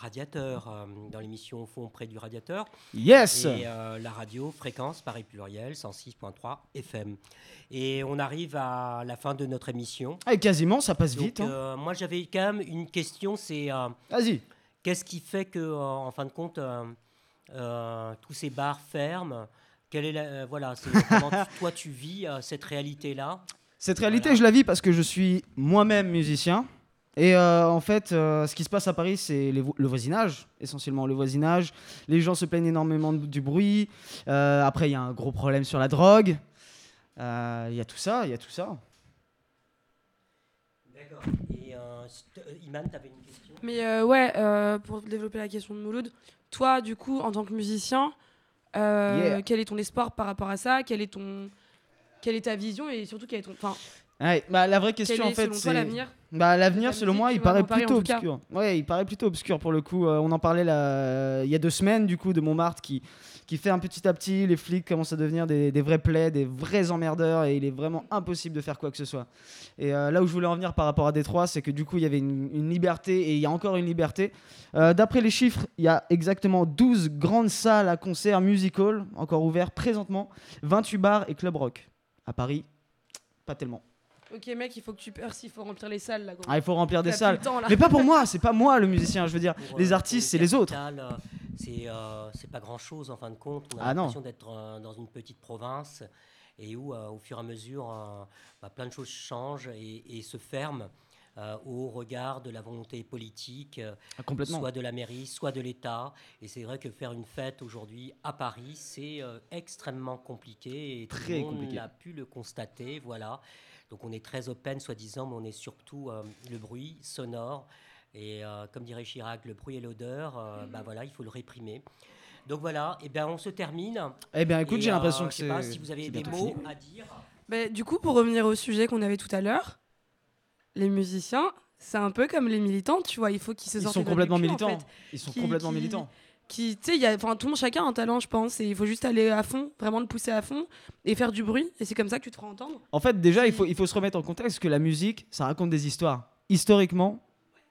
radiateur, euh, dans l'émission Au fond près du radiateur. Yes. Et euh, la radio Fréquence Paris Pluriel, cent six point trois F M. Et on arrive à la fin de notre émission. Ah, quasiment, ça passe Donc, vite. Hein. Euh, moi, j'avais quand même une question, c'est... Euh, Vas-y. Qu'est-ce qui fait que, euh, en fin de compte, euh, euh, tous ces bars ferment? Quelle est la, euh, voilà, c'est, comment tu, toi, tu vis euh, cette réalité-là? Cette réalité, Voilà. je la vis parce que je suis moi-même musicien. Et euh, en fait, euh, ce qui se passe à Paris, c'est les vo- le voisinage, essentiellement le voisinage. Les gens se plaignent énormément de- du bruit. Euh, après, il y a un gros problème sur la drogue. Euh, Il y a tout ça, il y a tout ça. D'accord. Et euh, st- euh, Iman, tu avais une question? Mais euh, ouais, euh, pour développer la question de Mouloud, toi, du coup, en tant que musicien, euh, Yeah. quel est ton espoir par rapport à ça? Quel est ton, quelle est ta vision et surtout quel est ton, enfin, Ouais, bah, la vraie question, quel est, en fait, selon c'est... toi, l'avenir Bah, de l'avenir, ta selon musique, moi, tu il vois, paraît dans Paris, en plutôt tout cas? obscur. Ouais, il paraît plutôt obscur pour le coup. Euh, on en parlait là, il y a deux semaines, du coup, de Montmartre qui, qui fait un petit à petit, les flics commencent à devenir des, des vrais plaies, des vrais emmerdeurs, et il est vraiment impossible de faire quoi que ce soit. Et euh, là où je voulais en venir par rapport à Détroit, c'est que du coup, il y avait une, une liberté, et il y a encore une liberté. Euh, d'après les chiffres, il y a exactement douze grandes salles à concert musical, encore ouvertes présentement, vingt-huit bars et club rock. À Paris, pas tellement. Ok, mec, il faut que tu perces, il faut remplir les salles là. gros. Ah, il faut remplir des T'as plus salles. le temps, là. Mais pas pour moi, c'est pas moi le musicien, je veux dire. Pour, les euh, artistes, pour c'est les autres. capitales, euh, C'est euh, c'est pas grand-chose en fin de compte. On a Ah non. l'impression d'être euh, dans une petite province et où, euh, au fur et à mesure, euh, bah, plein de choses changent et, et se ferment euh, au regard de la volonté politique, euh, Ah, complètement. soit de la mairie, soit de l'État. Et c'est vrai que faire une fête aujourd'hui à Paris, c'est euh, extrêmement compliqué et tout Très le monde compliqué. a pu le constater. Voilà. Donc on est très open, soi-disant, mais on est surtout euh, le bruit sonore. Et euh, comme dirait Chirac, le bruit et l'odeur, euh, bah voilà, il faut le réprimer. Donc voilà, et bien on se termine. Eh bien, écoute, Et, j'ai l'impression euh, que je sais pas c'est- si vous avez c'est des bientôt mots fini. à dire. Bah, du coup, pour revenir au sujet qu'on avait tout à l'heure, les musiciens, c'est un peu comme les militants, tu vois, il faut qu'ils se Ils sortent sont les doigts du complètement cul, en militants. fait. Ils sont Qui- complètement qui- militants. Qui, tu sais, il y a, enfin, tout le monde, chacun a un talent, je pense, et il faut juste aller à fond, vraiment le pousser à fond et faire du bruit, et c'est comme ça que tu te feras entendre. En fait, déjà, il faut, il faut se remettre en contexte que la musique, ça raconte des histoires. Historiquement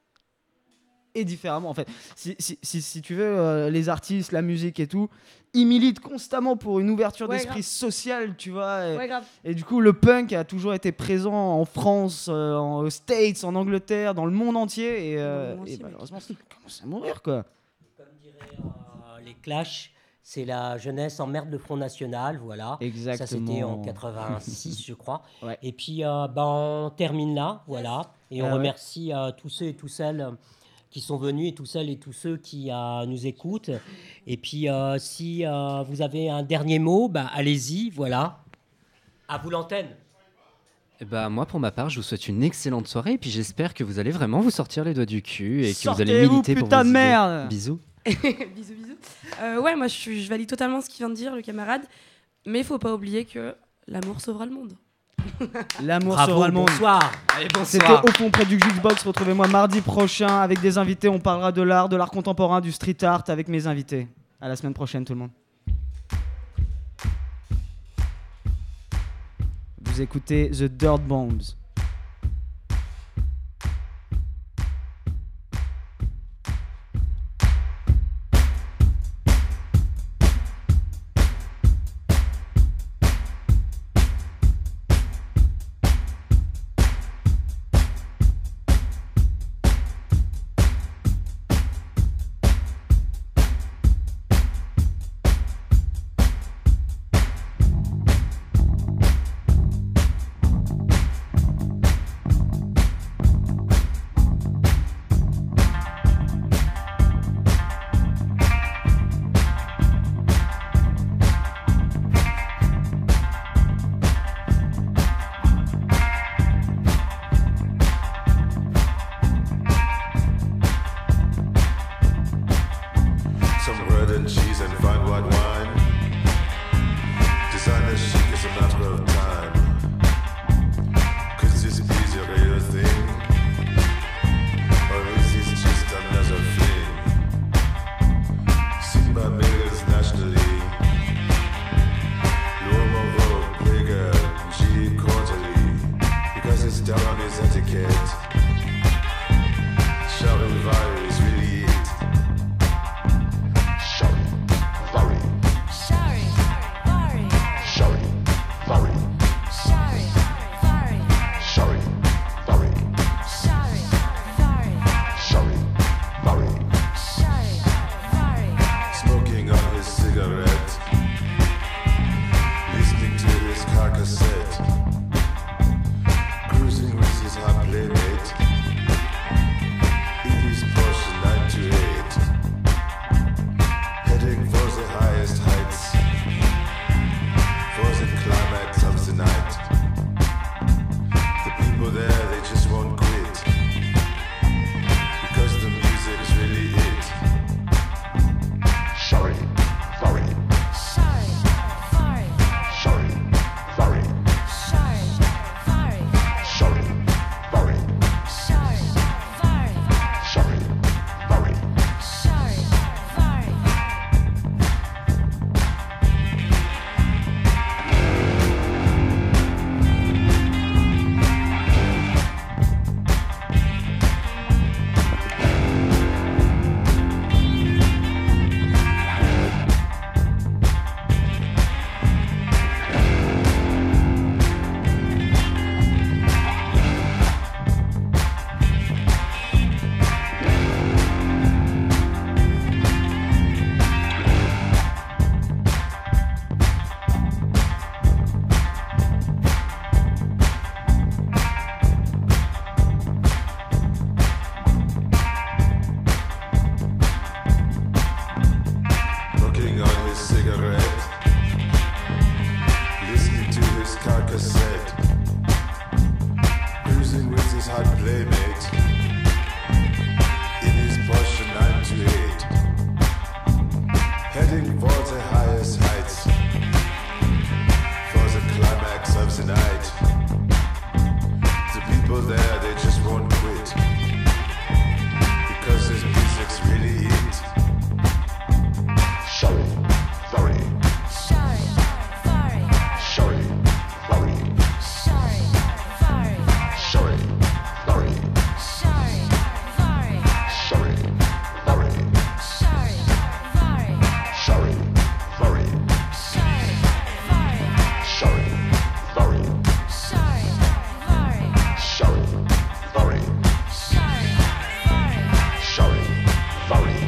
et différemment, en fait. Si, si, si, si tu veux, euh, les artistes, la musique et tout, ils militent constamment pour une ouverture Ouais, d'esprit grave. social, tu vois. Et, Ouais, grave. et du coup, le punk a toujours été présent en France, euh, en aux States, en Angleterre, dans le monde entier. Et, euh, Dans le monde et entier, malheureusement, ça commence à mourir, quoi. Comme diraient euh, les Clash, c'est la jeunesse en merde de Front National, voilà. Exactement. Ça, c'était en quatre-vingt-six, je crois. Ouais. Et puis, euh, ben, on termine là, voilà. Et on Ah ouais. remercie euh, tous ceux et toutes celles euh, qui sont venus et tous celles et tous ceux qui euh, nous écoutent. Et puis, euh, si euh, vous avez un dernier mot, bah, allez-y, voilà. À vous l'antenne. Eh ben, moi, pour ma part, je vous souhaite une excellente soirée et puis j'espère que vous allez vraiment vous sortir les doigts du cul et que vous allez Sortez-vous, militer pour putain vos de idées. merde. Bisous. bisous, bisous. Euh, ouais, moi, je, suis- je valide totalement ce qu'il vient de dire, le camarade, mais il faut pas oublier que l'amour sauvera le monde. L'amour Bravo, sauvera le monde. bonsoir. Allez, C'était bonsoir. Au fond près du Jukebox. Retrouvez-moi mardi prochain avec des invités. On parlera de l'art, de l'art contemporain, du street art avec mes invités. À la semaine prochaine, tout le monde. Vous écoutez The Dirt Bombs. Some bread and cheese and fine white wine. Designer chic is a matter of time. Could this be the real thing? Or is this just another fling? Seen by millions nationally. L'uomo vogue, bigger, G quarterly. Because it's down on his etiquette. Charivari is really it. his hot playmate in his Porsche nine two eight, heading for the highest heights, for the climax of the night. The people there, they just won't quit, because this music's really it. Sorry, sorry. Sorry, sorry. Sorry, sorry. Sorry, sorry. Sorry, sorry. Sorry, sorry. Sorry, sorry. Sorry, sorry. Sorry, sorry. Sorry, sorry. Sorry, sorry. Sorry, sorry. Sorry, sorry.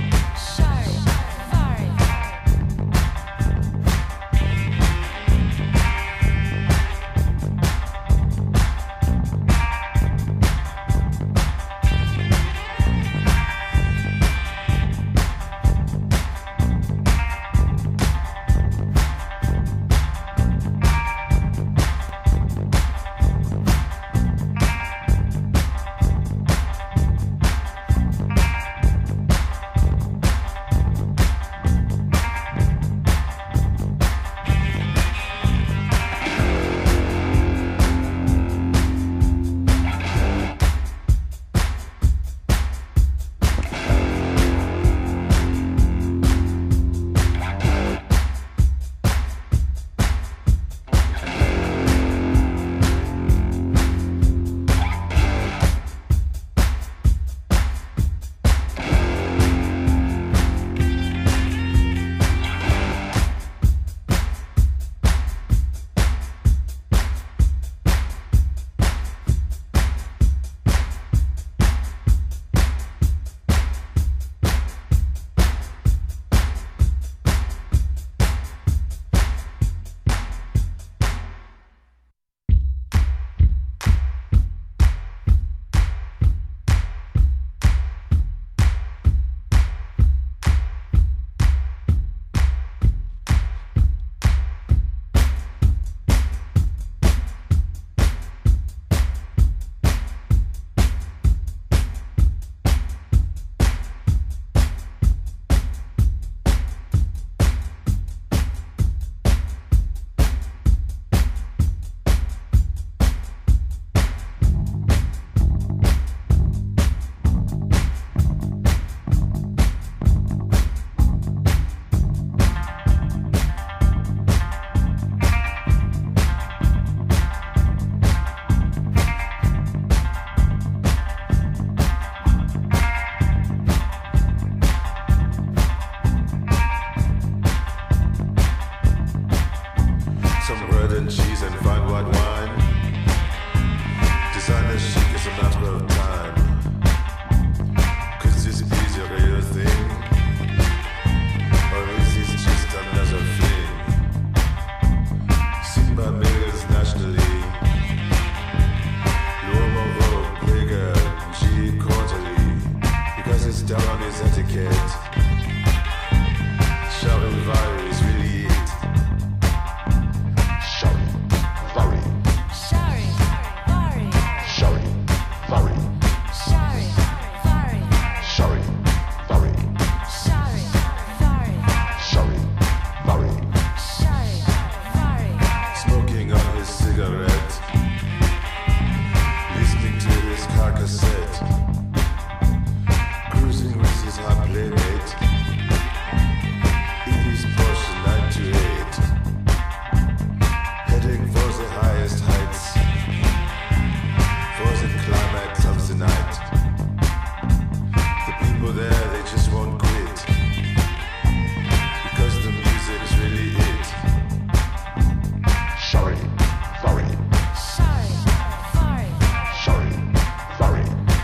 Sorry, sorry.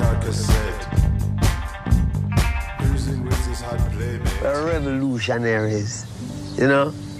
car cassette. Using with his hot play, We're revolutionaries, you know?